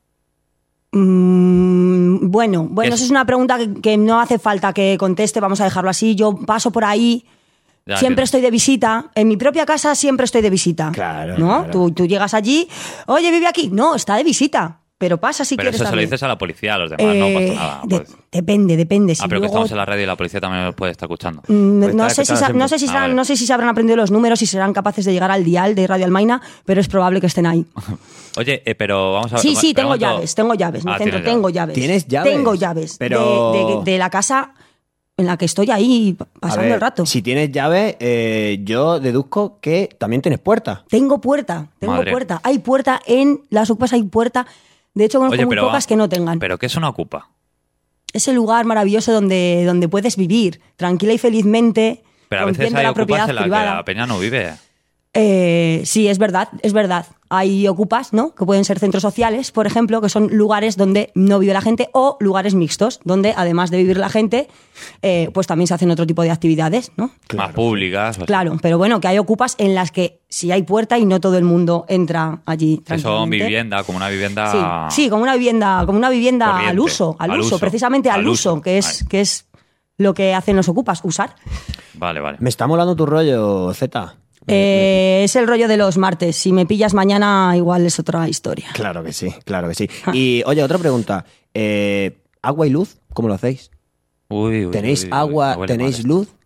G: Bueno,
A: ¿Qué es?
G: eso es una pregunta que no hace falta que conteste, vamos a dejarlo así. Yo paso por ahí,
A: Ya,
G: siempre
A: entiendo.
G: estoy de visita. En mi propia casa siempre estoy de visita.
B: Claro,
G: ¿No?
B: claro.
G: Tú llegas allí, oye, vive aquí. No, está de visita. Pero pasa si
A: Pero
G: quieres
A: eso se lo
G: también.
A: dices a la policía, a los demás no pasa nada. Pues.
G: Depende. Si
A: Pero que
G: luego-
A: estamos en la radio y la policía también nos puede estar escuchando.
B: Pues
G: No
B: está
G: sé, si
B: escuchando
G: no, sé si
A: siempre. Ah, vale.
G: no sé si se habrán aprendido los números, si serán capaces de llegar al dial de Radio Almaina, pero es probable que estén ahí.
A: Pero vamos a ver.
G: Sí,
A: pero
G: tengo
A: un momento.
G: llaves. Mi
A: Ah,
G: centro,
A: tienes
G: tengo
A: llaves.
G: llaves.
B: ¿Tienes llaves?
G: Tengo llaves.
B: Pero-
G: De la casa en la que estoy ahí
B: A
G: pasando
B: ver,
G: el rato.
B: Si tienes llave, yo deduzco que también tienes puerta.
G: Tengo puerta.
A: Madre.
G: Hay puerta en las ocupas, hay puerta. De hecho, conozco muy pocas que no tengan.
A: ¿Pero qué es una Ocupa?
G: Ese lugar maravilloso donde puedes vivir tranquila y felizmente,
A: Pero a veces
G: rompiendo
A: hay
G: la
A: Ocupas
G: propiedad
A: en la que
G: privada.
A: la peña no vive.
G: Sí, es verdad. Hay ocupas, ¿no? Que pueden ser centros sociales, por ejemplo, que son lugares donde no vive la gente, o lugares mixtos, donde además de vivir la gente, pues también se hacen otro tipo de actividades, ¿no?
A: Más públicas. o así.
G: Claro, pero bueno, que hay ocupas en las que sí hay puerta y no todo el mundo entra allí
A: Que son
G: tranquilamente.
A: vivienda, como una vivienda.
G: Sí, como una vivienda
A: Corriente.
G: al uso, precisamente al uso, que es lo que hacen los ocupas, usar.
A: Vale.
B: Me está molando tu rollo, Z.
G: Es el rollo de los martes. Si me pillas mañana, igual es otra historia.
B: Claro que sí, claro que sí. Y oye, otra pregunta. ¿Agua y luz? ¿Cómo lo hacéis?
A: Uy,
B: ¿Tenéis
A: uy,
B: agua?
A: me huele
B: ¿Tenéis
A: mal.
B: luz?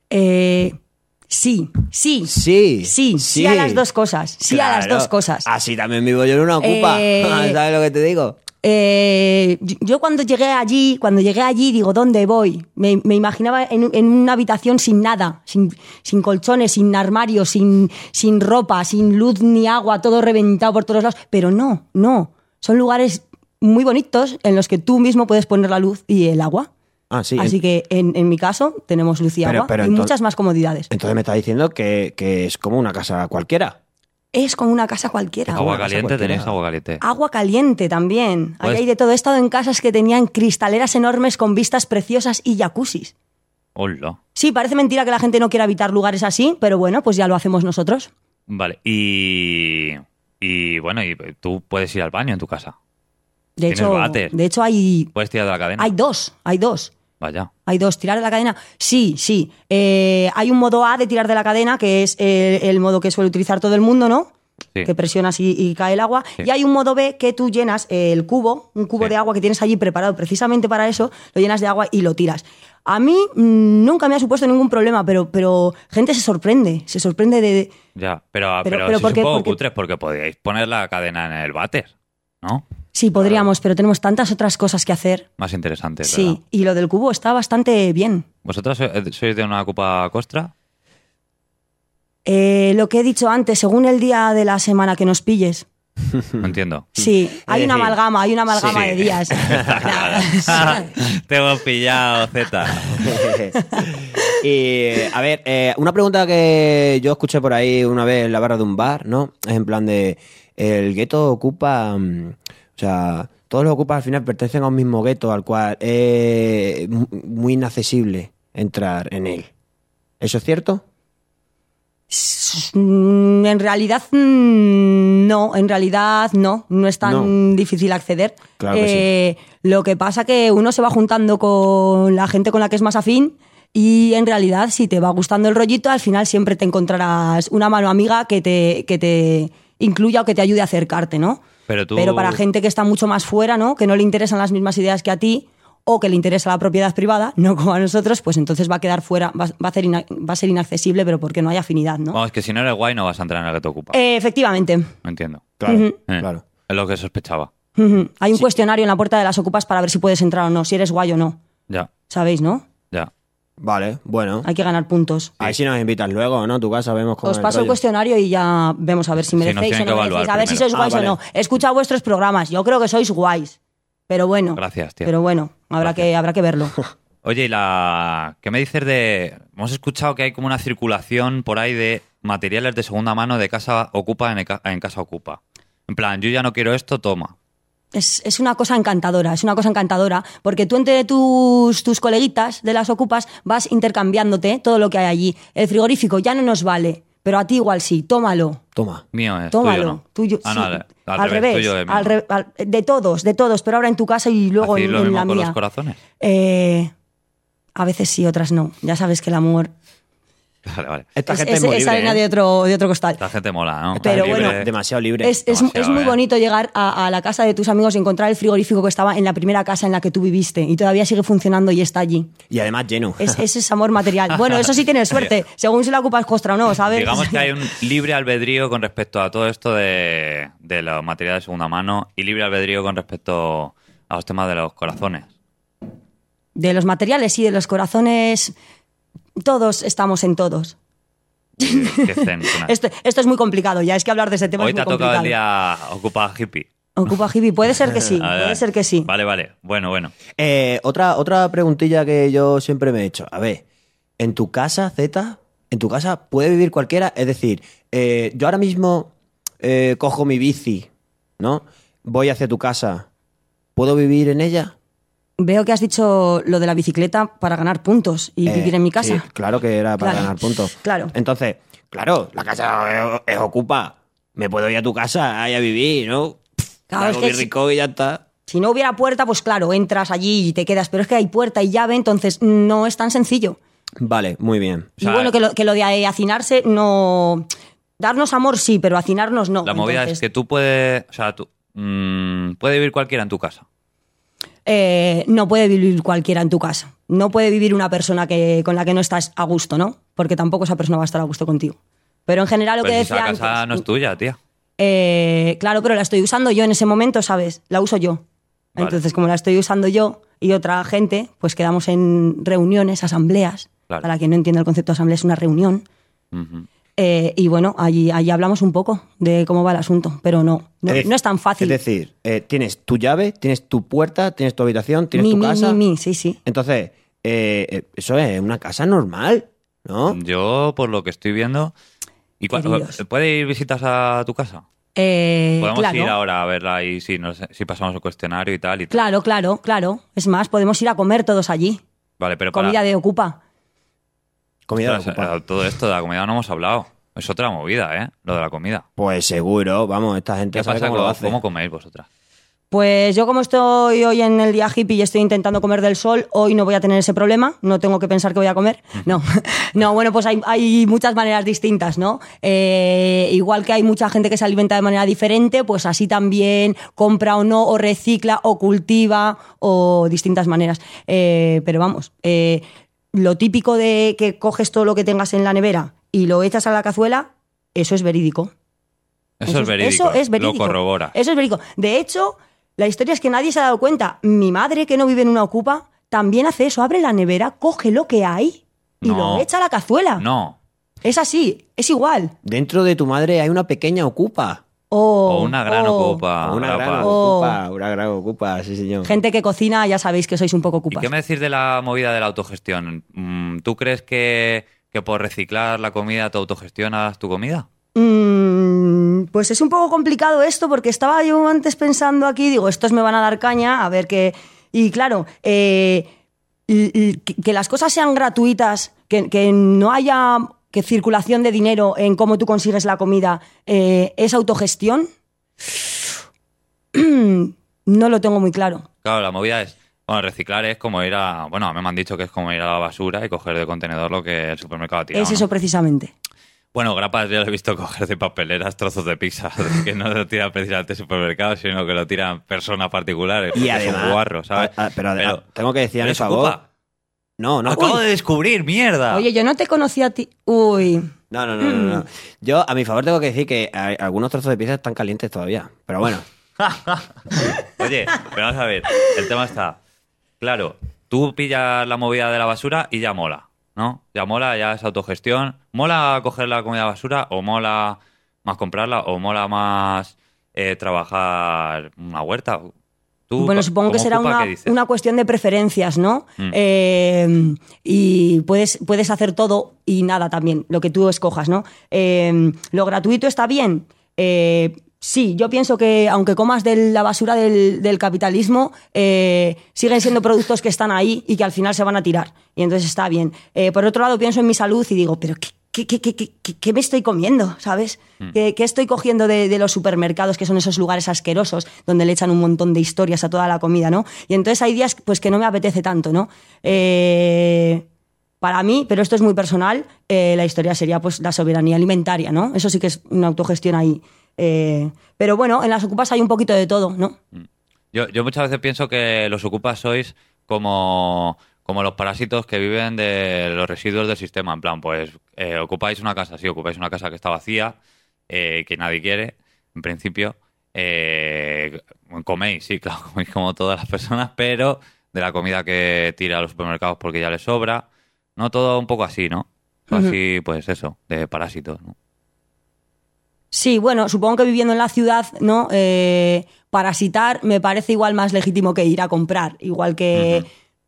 G: Sí.
B: Sí.
G: A las dos cosas. Sí, a las
B: Claro.
G: dos cosas.
B: Así también vivo yo en una ocupa. ¿Sabes lo que te digo?
G: Yo cuando llegué allí, digo, ¿dónde voy? Me imaginaba en una habitación sin nada, sin colchones, sin armario, sin ropa, sin luz ni agua, todo reventado por todos lados. Pero no. Son lugares muy bonitos en los que tú mismo puedes poner la luz y el agua.
B: Ah, sí.
G: Así que en mi caso tenemos luz y
B: Pero-
G: agua
B: pero
G: y
B: entonces-
G: muchas más comodidades.
B: Entonces me está diciendo que es como una casa cualquiera.
G: Es como una casa cualquiera.
A: ¿Agua
B: Agua
A: caliente?
B: cualquiera.
A: ¿Tenéis agua caliente?
G: Agua caliente también. Ahí
A: Pues-
G: hay de todo. He estado en casas que tenían cristaleras enormes con vistas preciosas y jacuzzis.
A: Hola.
G: Sí, parece mentira que la gente no quiera habitar lugares así, pero bueno, pues ya lo hacemos nosotros.
A: Vale. Y bueno, y tú puedes ir al baño en tu casa.
G: De
A: ¿Tienes
G: hecho,
A: váter?
G: hay
A: Puedes tirar de la cadena.
G: hay dos.
A: Vaya.
G: Hay dos, tirar de la cadena. Sí. Hay un modo A de tirar de la cadena, que es el modo que suele utilizar todo el mundo, ¿no?
A: Sí.
G: Que presionas y cae el agua.
A: Sí.
G: Y hay un modo B que tú llenas un cubo
A: Sí.
G: de agua que tienes allí preparado precisamente para eso, lo llenas de agua y lo tiras. A mí nunca me ha supuesto ningún problema, pero gente se sorprende de...
A: Ya, pero
G: pero
A: sí es
G: ¿por
A: un
G: qué?
A: poco
G: Porque-
A: cutres porque podíais poner la cadena en el váter, ¿no?
G: Sí, podríamos, pero tenemos tantas otras cosas que hacer.
A: Más interesante,
G: Sí,
A: ¿verdad?
G: y lo del cubo está bastante bien.
A: ¿Vosotros sois de una Ocupa Costra?
G: Lo que he dicho antes, según el día de la semana que nos pilles.
A: No entiendo.
G: Sí, hay una
B: Sí.
G: amalgama
A: Sí.
G: de días.
A: Te hemos pillado, Z.
B: Y, a ver, una pregunta que yo escuché por ahí una vez en la barra de un bar, ¿no? Es en plan de, el gueto ocupa, o sea, todos los ocupas al final pertenecen a un mismo gueto al cual es muy inaccesible entrar en él. ¿Eso es cierto?
G: En realidad no es tan difícil acceder.
B: Claro que
G: Lo que pasa que uno se va juntando con la gente con la que es más afín y en realidad si te va gustando el rollito, al final siempre te encontrarás una mano amiga que te incluya o que te ayude a acercarte, ¿no?
A: Pero tú-
G: Pero para gente que está mucho más fuera, ¿no? Que no le interesan las mismas ideas que a ti o que le interesa la propiedad privada, no como a nosotros, pues entonces va a quedar fuera, va a ser inaccesible, pero porque no hay afinidad, ¿no?
A: Vamos, que si no eres guay no vas a entrar en el gueto Ocupa.
G: Efectivamente.
A: No entiendo.
B: Claro,
G: Ujú.
B: claro.
A: Es lo que sospechaba.
G: Hay un cuestionario en la puerta de las ocupas para ver si puedes entrar o no, si eres guay o no.
A: Ya,
G: ¿Sabéis, no?
A: ya.
B: Vale, bueno.
G: Hay que ganar puntos.
B: Ahí sí nos invitas luego, ¿no? Tu casa, vemos cómo
G: Os
B: es
G: paso el
B: rollo.
G: cuestionario y ya vemos a ver si
A: nos
G: merecéis
A: tienen
G: o
A: que
G: no
A: evaluar
G: merecéis. A ver si
A: primero.
G: sois guays
B: vale.
G: o no. He escuchado vuestros programas. Yo creo que sois guays. Pero bueno.
A: Gracias, tío.
G: Pero bueno, habrá que verlo.
A: Oye, ¿qué me dices de...? Hemos escuchado que hay como una circulación por ahí de materiales de segunda mano de casa ocupa en casa ocupa. En plan, yo ya no quiero esto, toma.
G: Es una cosa encantadora, porque tú entre tus coleguitas de las ocupas vas intercambiándote todo lo que hay allí. El frigorífico ya no nos vale, pero a ti igual sí, tómalo.
B: Toma.
A: Mío es,
G: Tómalo.
A: tuyo no.
G: Tuyo,
A: No,
G: sí.
A: al revés, tuyo es mío.
G: De todos, pero ahora en tu casa y luego
A: ¿Hacéis
G: en
A: lo mismo
G: la
A: con
G: mía.
A: los corazones?
G: A veces sí, otras no. Ya sabes que el amor
A: Vale.
B: Esta gente es muy
G: es
B: libre,
G: arena
B: ¿eh?
G: de otro costal.
A: Esta gente mola, ¿no?
G: Pero
A: Libre.
G: bueno,
B: Demasiado libre.
G: Es
A: Demasiado,
G: muy
A: ¿eh?
G: bonito llegar a la casa de tus amigos y encontrar el frigorífico que estaba en la primera casa en la que tú viviste y todavía sigue funcionando y está allí.
B: Y además lleno.
G: Ese es amor material. Bueno, eso sí tienes suerte, según si la ocupas costra o no, ¿sabes?
A: Digamos que hay un libre albedrío con respecto a todo esto de los materiales de segunda mano y libre albedrío con respecto a los temas de los corazones.
G: De los materiales y de los corazones, todos estamos en todos.
A: Qué zen, suena.
G: Esto es muy complicado ya, es que hablar de ese tema
A: Hoy
G: es
A: te
G: muy
A: ha tocado
G: complicado.
A: el día Ocupa Hippie.
G: Ocupa hippie, puede ser que sí,
A: A ver,
G: puede ser que sí.
A: Vale. Bueno.
B: Otra preguntilla que yo siempre me he hecho. A ver, en tu casa, Zeta, en tu casa puede vivir cualquiera. Es decir, yo ahora mismo cojo mi bici, ¿no? Voy hacia tu casa. ¿Puedo vivir en ella?
G: Veo que has dicho lo de la bicicleta para ganar puntos y vivir en mi casa.
B: Sí, claro que era para
G: Claro.
B: ganar puntos.
G: Claro.
B: Entonces, claro, la casa es ocupa. Me puedo ir a tu casa ahí a vivir, ¿no?
G: Claro, es
B: Hago
G: que
B: mi
G: si-
B: rico y ya está.
G: Si no hubiera puerta, pues claro, entras allí y te quedas, pero es que hay puerta y llave, entonces no es tan sencillo.
B: Vale, muy bien.
A: O sea,
G: y bueno, que lo de hacinarse no... Darnos amor sí, pero hacinarnos no.
A: La movida
G: Entonces,
A: es que tú puedes... O sea, puede vivir cualquiera en tu casa.
G: no puede vivir cualquiera en tu casa. No puede vivir una persona con la que no estás a gusto, ¿no? Porque tampoco esa persona va a estar a gusto contigo. Pero en general lo
A: Pero
G: que
A: si esa
G: decía
A: casa
G: antes,
A: no es tuya, tía.
G: claro, pero la estoy usando yo en ese momento, ¿sabes? La uso yo.
A: Vale.
G: Entonces, como la estoy usando yo y otra gente, pues quedamos en reuniones, asambleas.
A: Claro.
G: Para quien no entienda el concepto de asamblea, es una reunión.
A: Ujú.
G: Y bueno, allí hablamos un poco de cómo va el asunto, pero no es tan fácil.
B: Es decir, tienes tu llave, tienes tu puerta, tienes tu habitación, tienes tu casa.
G: Sí.
B: Entonces, eso es una casa normal, ¿no?
A: Yo, por lo que estoy viendo...
G: Queridos.
A: ¿Puede ir visitas a tu casa? Podemos
G: Claro.
A: ir ahora a verla y si pasamos el cuestionario y tal. Y tal.
G: Claro. Es más, podemos ir a comer todos allí.
A: Vale, pero
G: Comida de Ocupa.
B: Comida
A: Ostras,
B: ocupada.
A: todo esto de la comida no hemos hablado. Es otra movida, ¿eh? Lo de la comida.
B: Pues seguro, vamos, esta gente
A: ¿Qué
B: sabe
A: pasa?
B: cómo lo hace.
A: ¿Cómo coméis vosotras?
G: Pues yo como estoy hoy en el día hippie y estoy intentando comer del sol, hoy no voy a tener ese problema, no tengo que pensar que voy a comer. No, bueno, pues hay muchas maneras distintas, ¿no? Igual que hay mucha gente que se alimenta de manera diferente, pues así también compra o no, o recicla, o cultiva, o distintas maneras. Pero vamos, lo típico de que coges todo lo que tengas en la nevera y lo echas a la cazuela, eso es verídico.
A: Eso es verídico.
G: Eso es verídico.
A: Lo corrobora.
G: Eso es verídico. De hecho, la historia es que nadie se ha dado cuenta. Mi madre, que no vive en una ocupa, también hace eso. Abre la nevera, coge lo que hay y
A: No.
G: lo echa a la cazuela.
A: No.
G: Es así, es igual.
B: Dentro de tu madre hay una pequeña ocupa.
A: O una gran ocupa.
B: Una gran
A: grapa.
B: ocupa, una gran ocupa, sí señor.
G: Gente que cocina, ya sabéis que sois un poco
A: ¿Y
G: ocupas.
A: qué me decís de la movida de la autogestión? ¿Tú crees que por reciclar la comida te autogestionas tu comida?
G: Pues es un poco complicado esto porque estaba yo antes pensando aquí, digo, estos me van a dar caña, a ver qué... Y claro, que las cosas sean gratuitas, que no haya que circulación de dinero en cómo tú consigues la comida, ¿es autogestión? No lo tengo muy claro.
A: Claro, la movida es... Bueno, reciclar es como ir a... Bueno, a mí me han dicho que es como ir a la basura y coger de contenedor lo que el supermercado ha tirado,
G: Es
A: ¿no?
G: eso precisamente.
A: Bueno, grapas yo lo he visto coger de papeleras trozos de pizza, que no lo tiran precisamente supermercados, sino que lo tiran personas particulares,
B: Y
A: porque
B: además,
A: son guarros, ¿sabes?
B: pero tengo que decir a mi
A: ¿eres
B: favor.
A: ocupa?
B: No.
A: Acabo de descubrir, mierda.
G: Oye, yo no te conocí a ti. Uy.
B: No. Yo, a mi favor, tengo que decir que algunos trozos de pizza están calientes todavía. Pero bueno.
A: Oye, pero vamos a ver, el tema está... Claro, tú pillas la movida de la basura y ya mola, ¿no? Ya mola, ya es autogestión. ¿Mola coger la comida de basura o mola más comprarla o mola más trabajar una huerta? Tú,
G: Bueno, supongo que
A: como
G: será
A: ocupa, ¿qué dices?
G: una cuestión de preferencias, ¿no? Y puedes hacer todo y nada también, lo que tú escojas, ¿no? ¿Lo gratuito está bien? Sí, yo pienso que aunque comas de la basura del capitalismo, siguen siendo productos que están ahí y que al final se van a tirar. Y entonces está bien. Por otro lado, pienso en mi salud y digo, ¿pero qué me estoy comiendo? ¿Sabes? ¿Qué estoy cogiendo de los supermercados, que son esos lugares asquerosos donde le echan un montón de historias a toda la comida, ¿no? Y entonces hay días pues, que no me apetece tanto, ¿no? Para mí, pero esto es muy personal, la historia sería pues la soberanía alimentaria, ¿no? Eso sí que es una autogestión ahí. Pero bueno, en las ocupas hay un poquito de todo, ¿no?
A: Yo muchas veces pienso que los ocupas sois como los parásitos que viven de los residuos del sistema. En plan, pues ocupáis una casa, sí, ocupáis una casa que está vacía, que nadie quiere, en principio. Coméis, sí, claro, coméis como todas las personas, pero de la comida que tira a los supermercados porque ya les sobra, ¿no? Todo un poco así, ¿no? Así, pues eso, de parásitos, ¿no?
G: Sí, bueno, supongo que viviendo en la ciudad, ¿no? Parasitar me parece igual más legítimo que ir a comprar. Igual que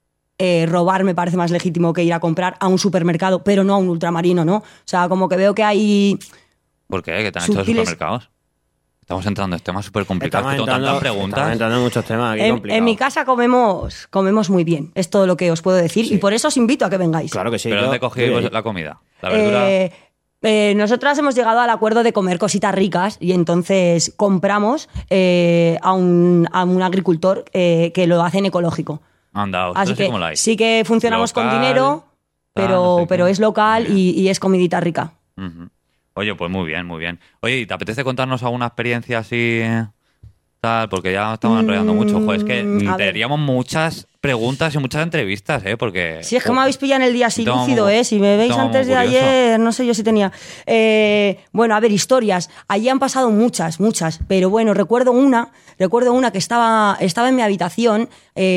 G: robar me parece más legítimo que ir a comprar a un supermercado, pero no a un ultramarino, ¿no? O sea, como que veo que hay...
A: ¿Por qué? ¿Qué te han hecho los supermercados? Estamos entrando en temas súper complicados. Tengo tantas preguntas.
B: Estamos entrando en muchos temas aquí complicados.
G: En mi casa comemos muy bien. Es todo lo que os puedo decir.
B: Sí.
G: Y por eso os invito a que vengáis.
B: Claro que sí.
A: ¿Pero dónde cogéis la comida? ¿La verdura?
G: Nosotras hemos llegado al acuerdo de comer cositas ricas y entonces compramos a un agricultor que lo hace en ecológico.
A: Anda,
G: Así que
A: cómo la hay.
G: sí que funcionamos
A: Local,
G: con dinero, pero,
A: no sé qué.
G: pero es local y es comidita rica.
A: Ujú. Oye, pues muy bien, muy bien. Oye, ¿y te apetece contarnos alguna experiencia así tal? Porque ya estamos enrollando mucho. Joder, es que
G: a ver.
A: tendríamos muchas preguntas y muchas entrevistas, ¿eh? Porque...
G: Si es que me habéis pillado en el día así
A: Estaba
G: lúcido,
A: muy-
G: ¿eh? Si me veis
A: estaba muy
G: antes de
A: curioso.
G: ayer, no sé yo si tenía... bueno, a ver, historias. Allí han pasado muchas, pero bueno, recuerdo una que estaba en mi habitación,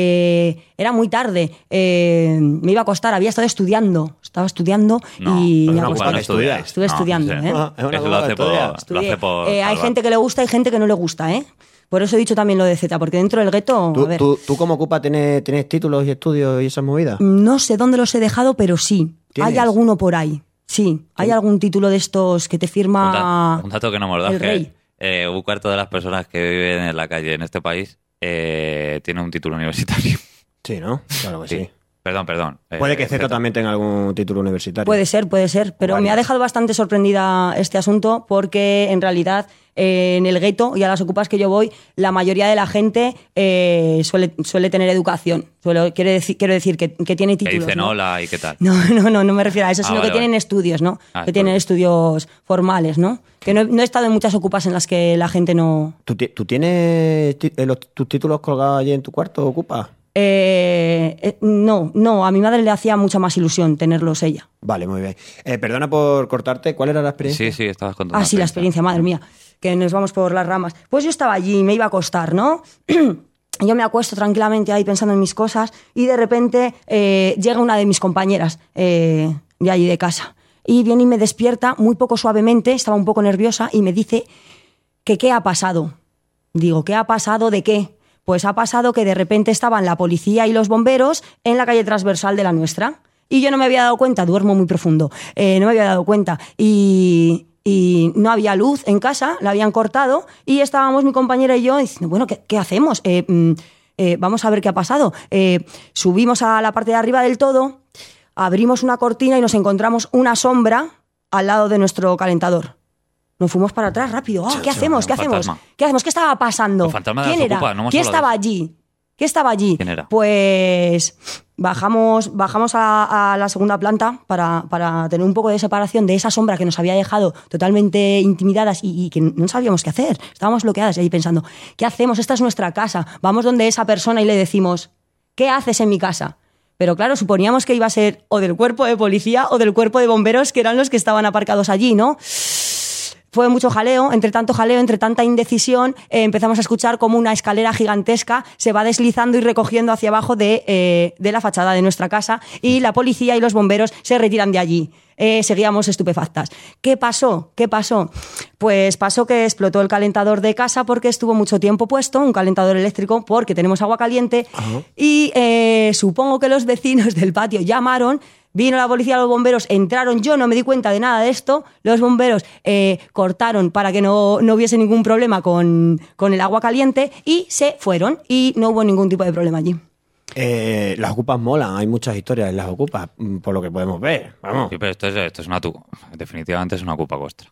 G: era muy tarde, me iba a acostar, había estado estudiando,
A: No,
G: y
B: pero
G: me
B: no,
G: acosté.
B: ¿cuándo estudias?
G: Estuve estudiando,
A: sí.
G: ¿eh?
B: Es una
A: Eso lo
B: bomba
A: hace
B: de
A: por...
B: estudiar.
A: Lo
G: Estudié.
A: hace por
G: Hay
A: salvar.
G: gente que le gusta y gente que no le gusta, ¿eh? Por eso he dicho también lo de Z, porque dentro del gueto, a ver,
B: ¿Tú como ocupa tienes títulos y estudios y esas movidas?
G: no sé dónde los he dejado, pero sí,
B: ¿Tienes?
G: hay alguno por ahí. Sí, hay algún título de estos que te firma
A: Un dato que no hemos dado
G: el
A: es
G: rey.
A: que un cuarto de las personas que viven en la calle en este país tiene un título universitario.
B: Sí, ¿no? Claro que sí.
A: Perdón.
B: Puede que Z
A: Zeta.
B: también tenga algún título universitario.
G: Puede ser, pero me ha dejado bastante sorprendida este asunto porque en realidad en el gueto y a las ocupas que yo voy, la mayoría de la gente suele tener educación. Quiero decir que tiene
A: Que
G: títulos.
A: dicen
G: ¿no?
A: hola y qué tal.
G: No me refiero a eso, sino
A: vale,
G: que tienen
A: vale.
G: estudios, ¿no?
A: Ah,
G: Que tienen estudios formales, ¿no? Que no he estado en muchas ocupas en las que la gente no...
B: ¿Tú tienes tus títulos colgados allí en tu cuarto, ocupa?
G: No, a mi madre le hacía mucha más ilusión tenerlos ella.
B: Vale, muy bien. Perdona por cortarte, ¿cuál era la experiencia?
A: Sí, estabas contando.
G: Ah, sí, la experiencia, madre mía, que nos vamos por las ramas. Pues yo estaba allí, me iba a acostar, ¿no? Yo me acuesto tranquilamente ahí pensando en mis cosas y de repente llega una de mis compañeras de allí de casa y viene y me despierta muy poco suavemente, estaba un poco nerviosa y me dice que qué ha pasado. Digo, ¿qué ha pasado de qué? Pues ha pasado que de repente estaban la policía y los bomberos en la calle transversal de la nuestra. Y yo no me había dado cuenta, duermo muy profundo, no me había dado cuenta. Y no había luz en casa, la habían cortado y estábamos mi compañera y yo diciendo, bueno, ¿qué hacemos? Vamos a ver qué ha pasado. Subimos a la parte de arriba del todo, abrimos una cortina y nos encontramos una sombra al lado de nuestro calentador. Nos fuimos para atrás rápido. ¿Qué hacemos? ¿Qué
A: un
G: hacemos?
A: fantasma.
G: ¿Qué hacemos? ¿Qué estaba pasando?
A: El fantasma de
G: ¿Quién
A: las
G: era?
A: ocupas, no hemos
G: ¿Quién
A: hablado
G: estaba
A: de eso.
G: allí? ¿Qué estaba allí?
A: ¿Quién era?
G: Pues bajamos a la segunda planta para tener un poco de separación de esa sombra que nos había dejado totalmente intimidadas y que no sabíamos qué hacer. Estábamos bloqueadas ahí pensando, ¿qué hacemos? Esta es nuestra casa. Vamos donde esa persona y le decimos, ¿qué haces en mi casa? Pero claro, suponíamos que iba a ser o del cuerpo de policía o del cuerpo de bomberos, que eran los que estaban aparcados allí, ¿no? fue mucho jaleo, entre tanto jaleo, entre tanta indecisión, empezamos a escuchar como una escalera gigantesca se va deslizando y recogiendo hacia abajo de la fachada de nuestra casa, y la policía y los bomberos se retiran de allí. Seguíamos estupefactas. ¿Qué pasó? Pues pasó que explotó el calentador de casa porque estuvo mucho tiempo puesto, un calentador eléctrico, porque tenemos agua caliente. Ajá. Y supongo que los vecinos del patio llamaron, vino la policía, los bomberos entraron, yo no me di cuenta de nada de esto, los bomberos cortaron para que no hubiese ningún problema con el agua caliente y se fueron y no hubo ningún tipo de problema allí.
B: Las ocupas molan, hay muchas historias en las ocupas, por lo que podemos ver. Vamos.
A: Sí, pero esto es una definitivamente es una ocupa vuestra.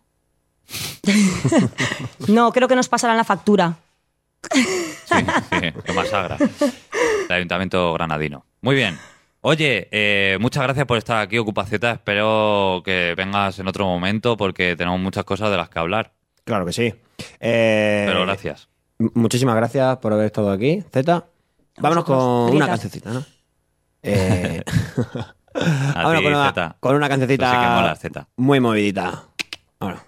G: No, creo que nos pasarán la factura.
A: Sí, que más sagra. El Ayuntamiento granadino. Muy bien. Oye, muchas gracias por estar aquí, Ocupaceta. Espero que vengas en otro momento porque tenemos muchas cosas de las que hablar.
B: Claro que sí.
A: Pero gracias.
B: Muchísimas gracias por haber estado aquí, Zeta. Vámonos con una cancioncita, ¿no? Vámonos con una cancioncita
A: sí que mola, Zeta.
B: Muy movidita. Vámonos.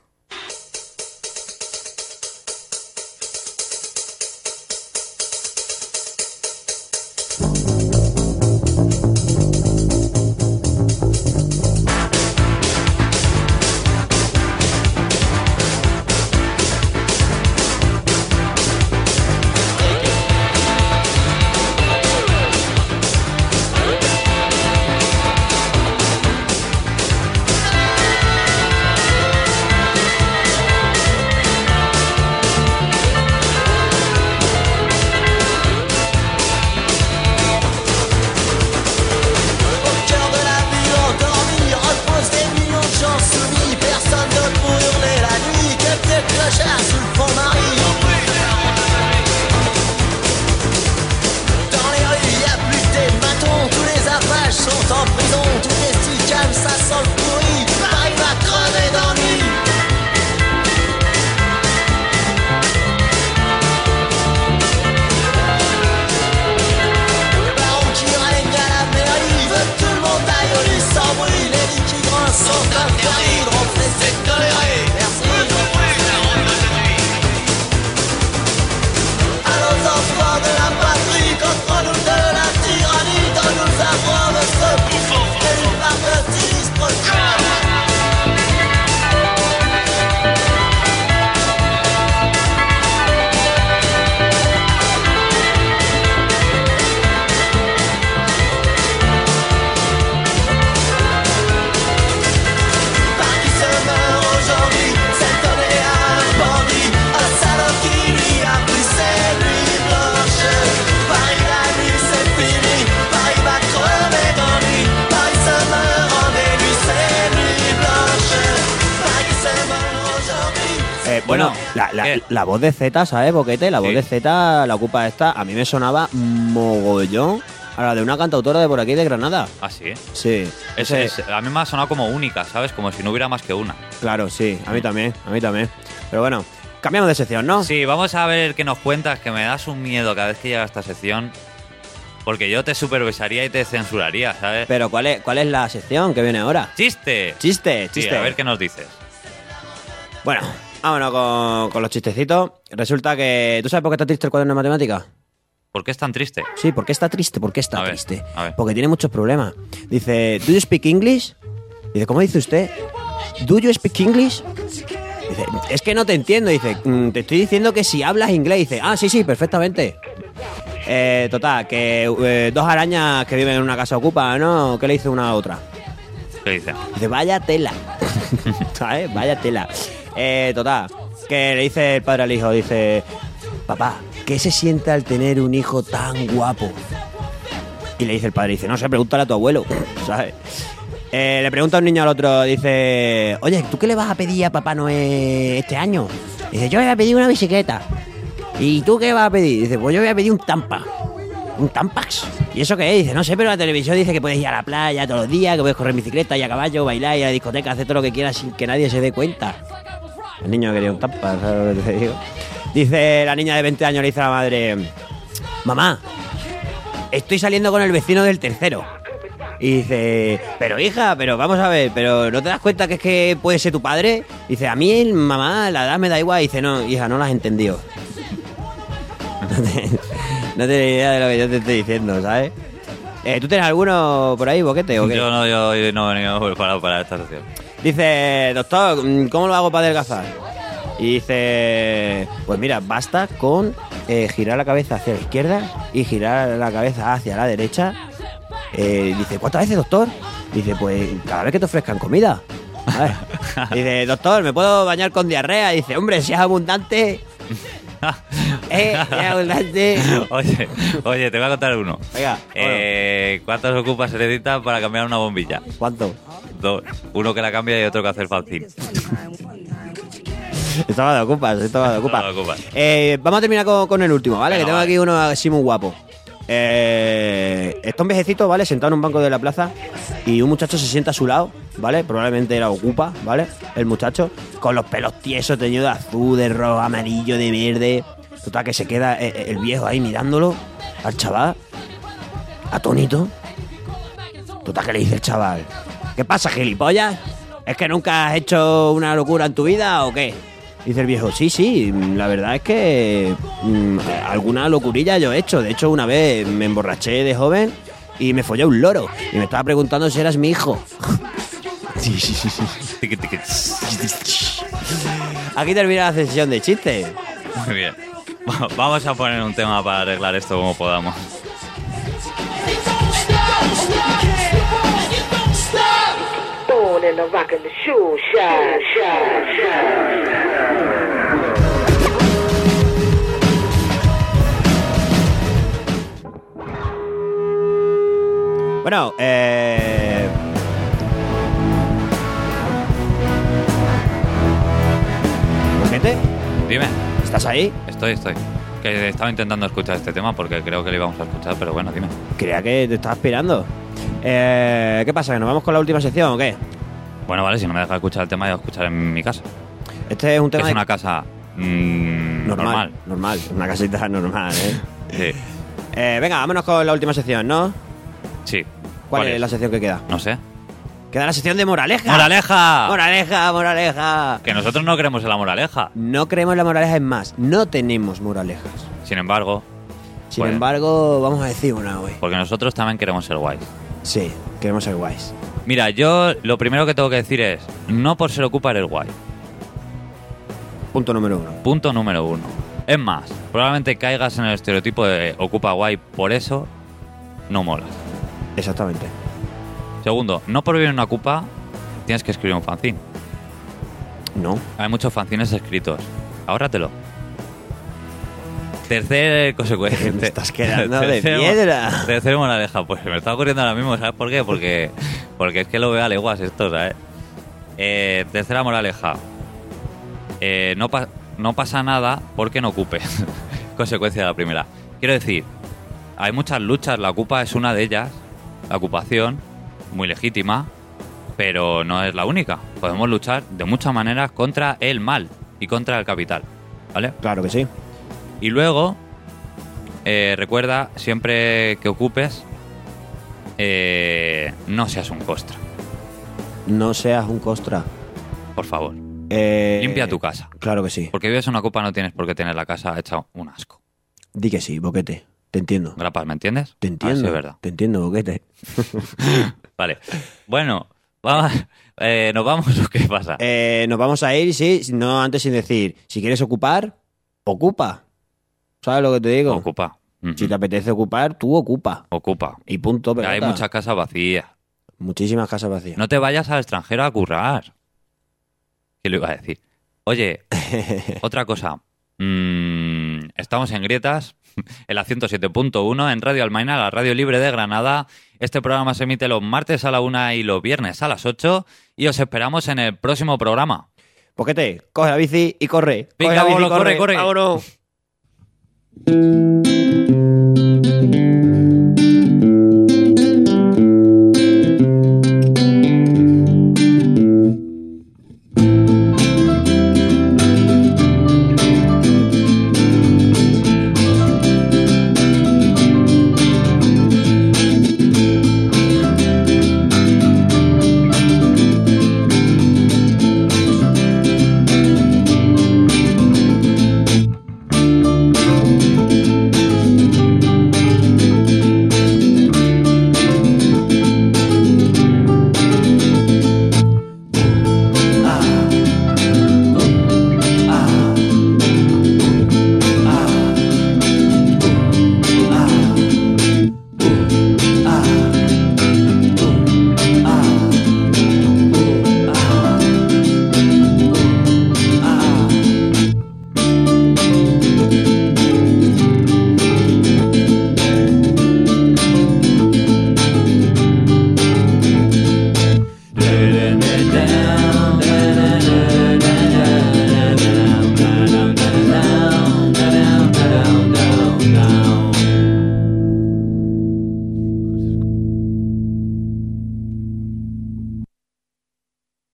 B: Bueno, la voz de Zeta, ¿sabes, Boquete? La voz de Zeta, la ocupa esta, a mí me sonaba mogollón a la de una cantautora de por aquí de Granada.
A: ¿Ah, sí?
B: Sí.
A: A mí me ha sonado como única, ¿sabes? Como si no hubiera más que una.
B: Claro, sí, a mí también. Pero bueno, cambiamos de sección, ¿no?
A: Sí, vamos a ver qué nos cuentas, que me das un miedo cada vez que llega a esta sección. Porque yo te supervisaría y te censuraría, ¿sabes?
B: Pero ¿cuál es la sección que viene ahora?
A: ¡Chiste!
B: ¡Chiste!
A: Sí, a ver qué nos dices.
B: Bueno, vámonos con los chistecitos. Resulta que... ¿Tú sabes por qué está triste el cuaderno de matemáticas?
A: ¿Por qué es tan triste?
B: Sí, ¿por qué está triste? ¿Por qué está triste?
A: A ver.
B: Porque tiene muchos problemas. Dice, ¿do you speak English? Dice, ¿cómo dice usted? ¿Do you speak English? Dice, es que no te entiendo. Dice, te estoy diciendo que si hablas inglés. Dice, sí, perfectamente. Total, que dos arañas que viven en una casa ocupa, ¿no? ¿Qué le dice una a otra?
A: ¿Qué dice?
B: Dice, vaya tela. ¿Sabes? Vaya tela. Total, que le dice el padre al hijo, dice, papá, ¿qué se siente al tener un hijo tan guapo? Y le dice el padre, dice, no sé, pregúntale a tu abuelo, ¿sabes? Le pregunta un niño al otro, dice, oye, ¿tú qué le vas a pedir a Papá Noel este año? Dice, yo le voy a pedir una bicicleta. ¿Y tú qué vas a pedir? Dice, pues yo voy a pedir un Tampa. ¿Un Tampax? ¿Y eso qué es? Dice, no sé, pero la televisión dice que puedes ir a la playa todos los días, que puedes correr en bicicleta y a caballo, bailar y a la discoteca, hacer todo lo que quieras sin que nadie se dé cuenta. El niño quería un Tampa, ¿sabes lo que te digo? Dice la niña de 20 años, le dice a la madre, mamá, estoy saliendo con el vecino del tercero. Y dice, pero hija, pero vamos a ver, pero ¿no te das cuenta que es que puede ser tu padre? Dice, a mí, mamá, la edad me da igual. Y dice, no, hija, no la has entendido. No tienes idea de lo que yo te estoy diciendo, ¿sabes? ¿Tú tienes alguno por ahí, Boquete, o qué?
A: Yo no he venido preparado para esta sección.
B: Dice, doctor, ¿cómo lo hago para adelgazar? Y dice, pues mira, basta con girar la cabeza hacia la izquierda y girar la cabeza hacia la derecha. Dice, ¿cuántas veces, doctor? Dice, pues cada vez que te ofrezcan comida. ¿Sabes? Dice, doctor, ¿me puedo bañar con diarrea? Dice, hombre, si es abundante... si es abundante...
A: Oye, te voy a contar uno.
B: Venga,
A: ¿Cuántas ocupas se necesitan para cambiar una bombilla?
B: ¿cuánto?
A: 2. Uno que la cambia y otro que hace el fanzine.
B: Estaba de ocupas.
A: Estaba de ocupas.
B: Vamos a terminar con el último, ¿vale?
A: Venga,
B: que tengo
A: vale.
B: aquí uno así muy guapo. Está un viejecito, ¿vale? Sentado en un banco de la plaza y un muchacho se sienta a su lado, ¿vale? Probablemente era Ocupa, ¿vale? El muchacho, con los pelos tiesos, teñidos de azul, de rojo, amarillo, de verde. Total, que se queda el viejo ahí mirándolo al chaval, atónito. Total, que le dice el chaval, ¿qué pasa, gilipollas? ¿Es que nunca has hecho una locura en tu vida o qué? Dice el viejo, sí, la verdad es que alguna locurilla yo he hecho. De hecho, una vez me emborraché de joven y me follé un loro. Y me estaba preguntando si eras mi hijo.
A: Tiqui, tiqui.
B: Aquí termina la sesión de chistes.
A: Muy bien. Vamos a poner un tema para arreglar esto como podamos.
H: Born in the rock and the shoe shine.
B: Bueno, ¿Gente?
A: Dime.
B: ¿Estás ahí?
A: Estoy. Que estaba intentando escuchar este tema porque creo que lo íbamos a escuchar, pero bueno, dime.
B: Creía que te estabas esperando. ¿Qué pasa? ¿Que nos vamos con la última sección o qué?
A: Bueno, vale, si no me dejas escuchar el tema, yo voy a escuchar en mi casa.
B: Este es un
A: Que
B: tema
A: es una casa normal.
B: Normal, una casita normal, ¿eh?
A: Sí.
B: Venga, vámonos con la última sección, ¿no?
A: Sí.
B: ¿Cuál es la sección que queda?
A: No sé.
B: Queda la sección de moraleja.
A: ¡Moraleja!
B: ¡Moraleja!
A: Que nosotros no creemos en la moraleja.
B: No creemos en la moraleja, es más, no tenemos moralejas.
A: Sin embargo,
B: Sin
A: Bueno.
B: embargo, vamos a decir una hoy.
A: porque nosotros también queremos ser guays.
B: Sí, queremos ser guays.
A: Mira, yo lo primero que tengo que decir es, no por ser Ocupa eres guay.
B: Punto número 1.
A: Punto número 1. Es más, probablemente caigas en el estereotipo de Ocupa guay, por eso no molas.
B: Exactamente.
A: Segundo, no por vivir en una Ocupa tienes que escribir un fanzine.
B: No.
A: Hay muchos fanzines escritos. Ahórratelo. Tercer consecuencia.
B: Me estás quedando de piedra.
A: Tercer moraleja. Pues me está ocurriendo ahora mismo, ¿sabes por qué? Porque es que lo veo a leguas esto, ¿sabes? Tercera moraleja. No pasa nada porque no ocupes. Consecuencia de la primera. Quiero decir, hay muchas luchas. La Ocupa es una de ellas. La ocupación, muy legítima, pero no es la única. Podemos luchar de muchas maneras contra el mal y contra el capital, ¿vale?
B: Claro que sí.
A: Y luego, recuerda, siempre que ocupes, no seas un costra,
B: No seas un costra.
A: por favor.
B: Limpia
A: tu casa.
B: Claro que sí.
A: Porque vives en una Ocupa, no tienes por qué tener la casa hecha un asco.
B: Di que sí, Boquete. Te entiendo.
A: Grapas, ¿me entiendes?
B: Te
A: A ver
B: entiendo.
A: si es verdad.
B: Te entiendo, Boquete.
A: Vale. Bueno, vamos, ¿nos vamos o qué pasa?
B: Nos vamos a ir, sí, no antes sin decir, si quieres ocupar, ocupa. ¿Sabes lo que te digo?
A: Ocupa. Ujú.
B: Si te apetece ocupar, tú ocupa.
A: Ocupa.
B: Y punto,
A: Que hay
B: pelota.
A: muchas casas vacías.
B: Muchísimas casas vacías.
A: No te vayas al extranjero a currar. ¿Qué le iba a decir? Oye, otra cosa. Estamos en Grietas, en la 107.1, en Radio Almaina, la radio libre de Granada. Este programa se emite los martes a la 1 y los viernes a las 8. Y os esperamos en el próximo programa.
B: Boquete, coge la bici y corre.
A: Venga,
B: Coge la bici y
A: vámonos, corre, corre.
B: Vámonos.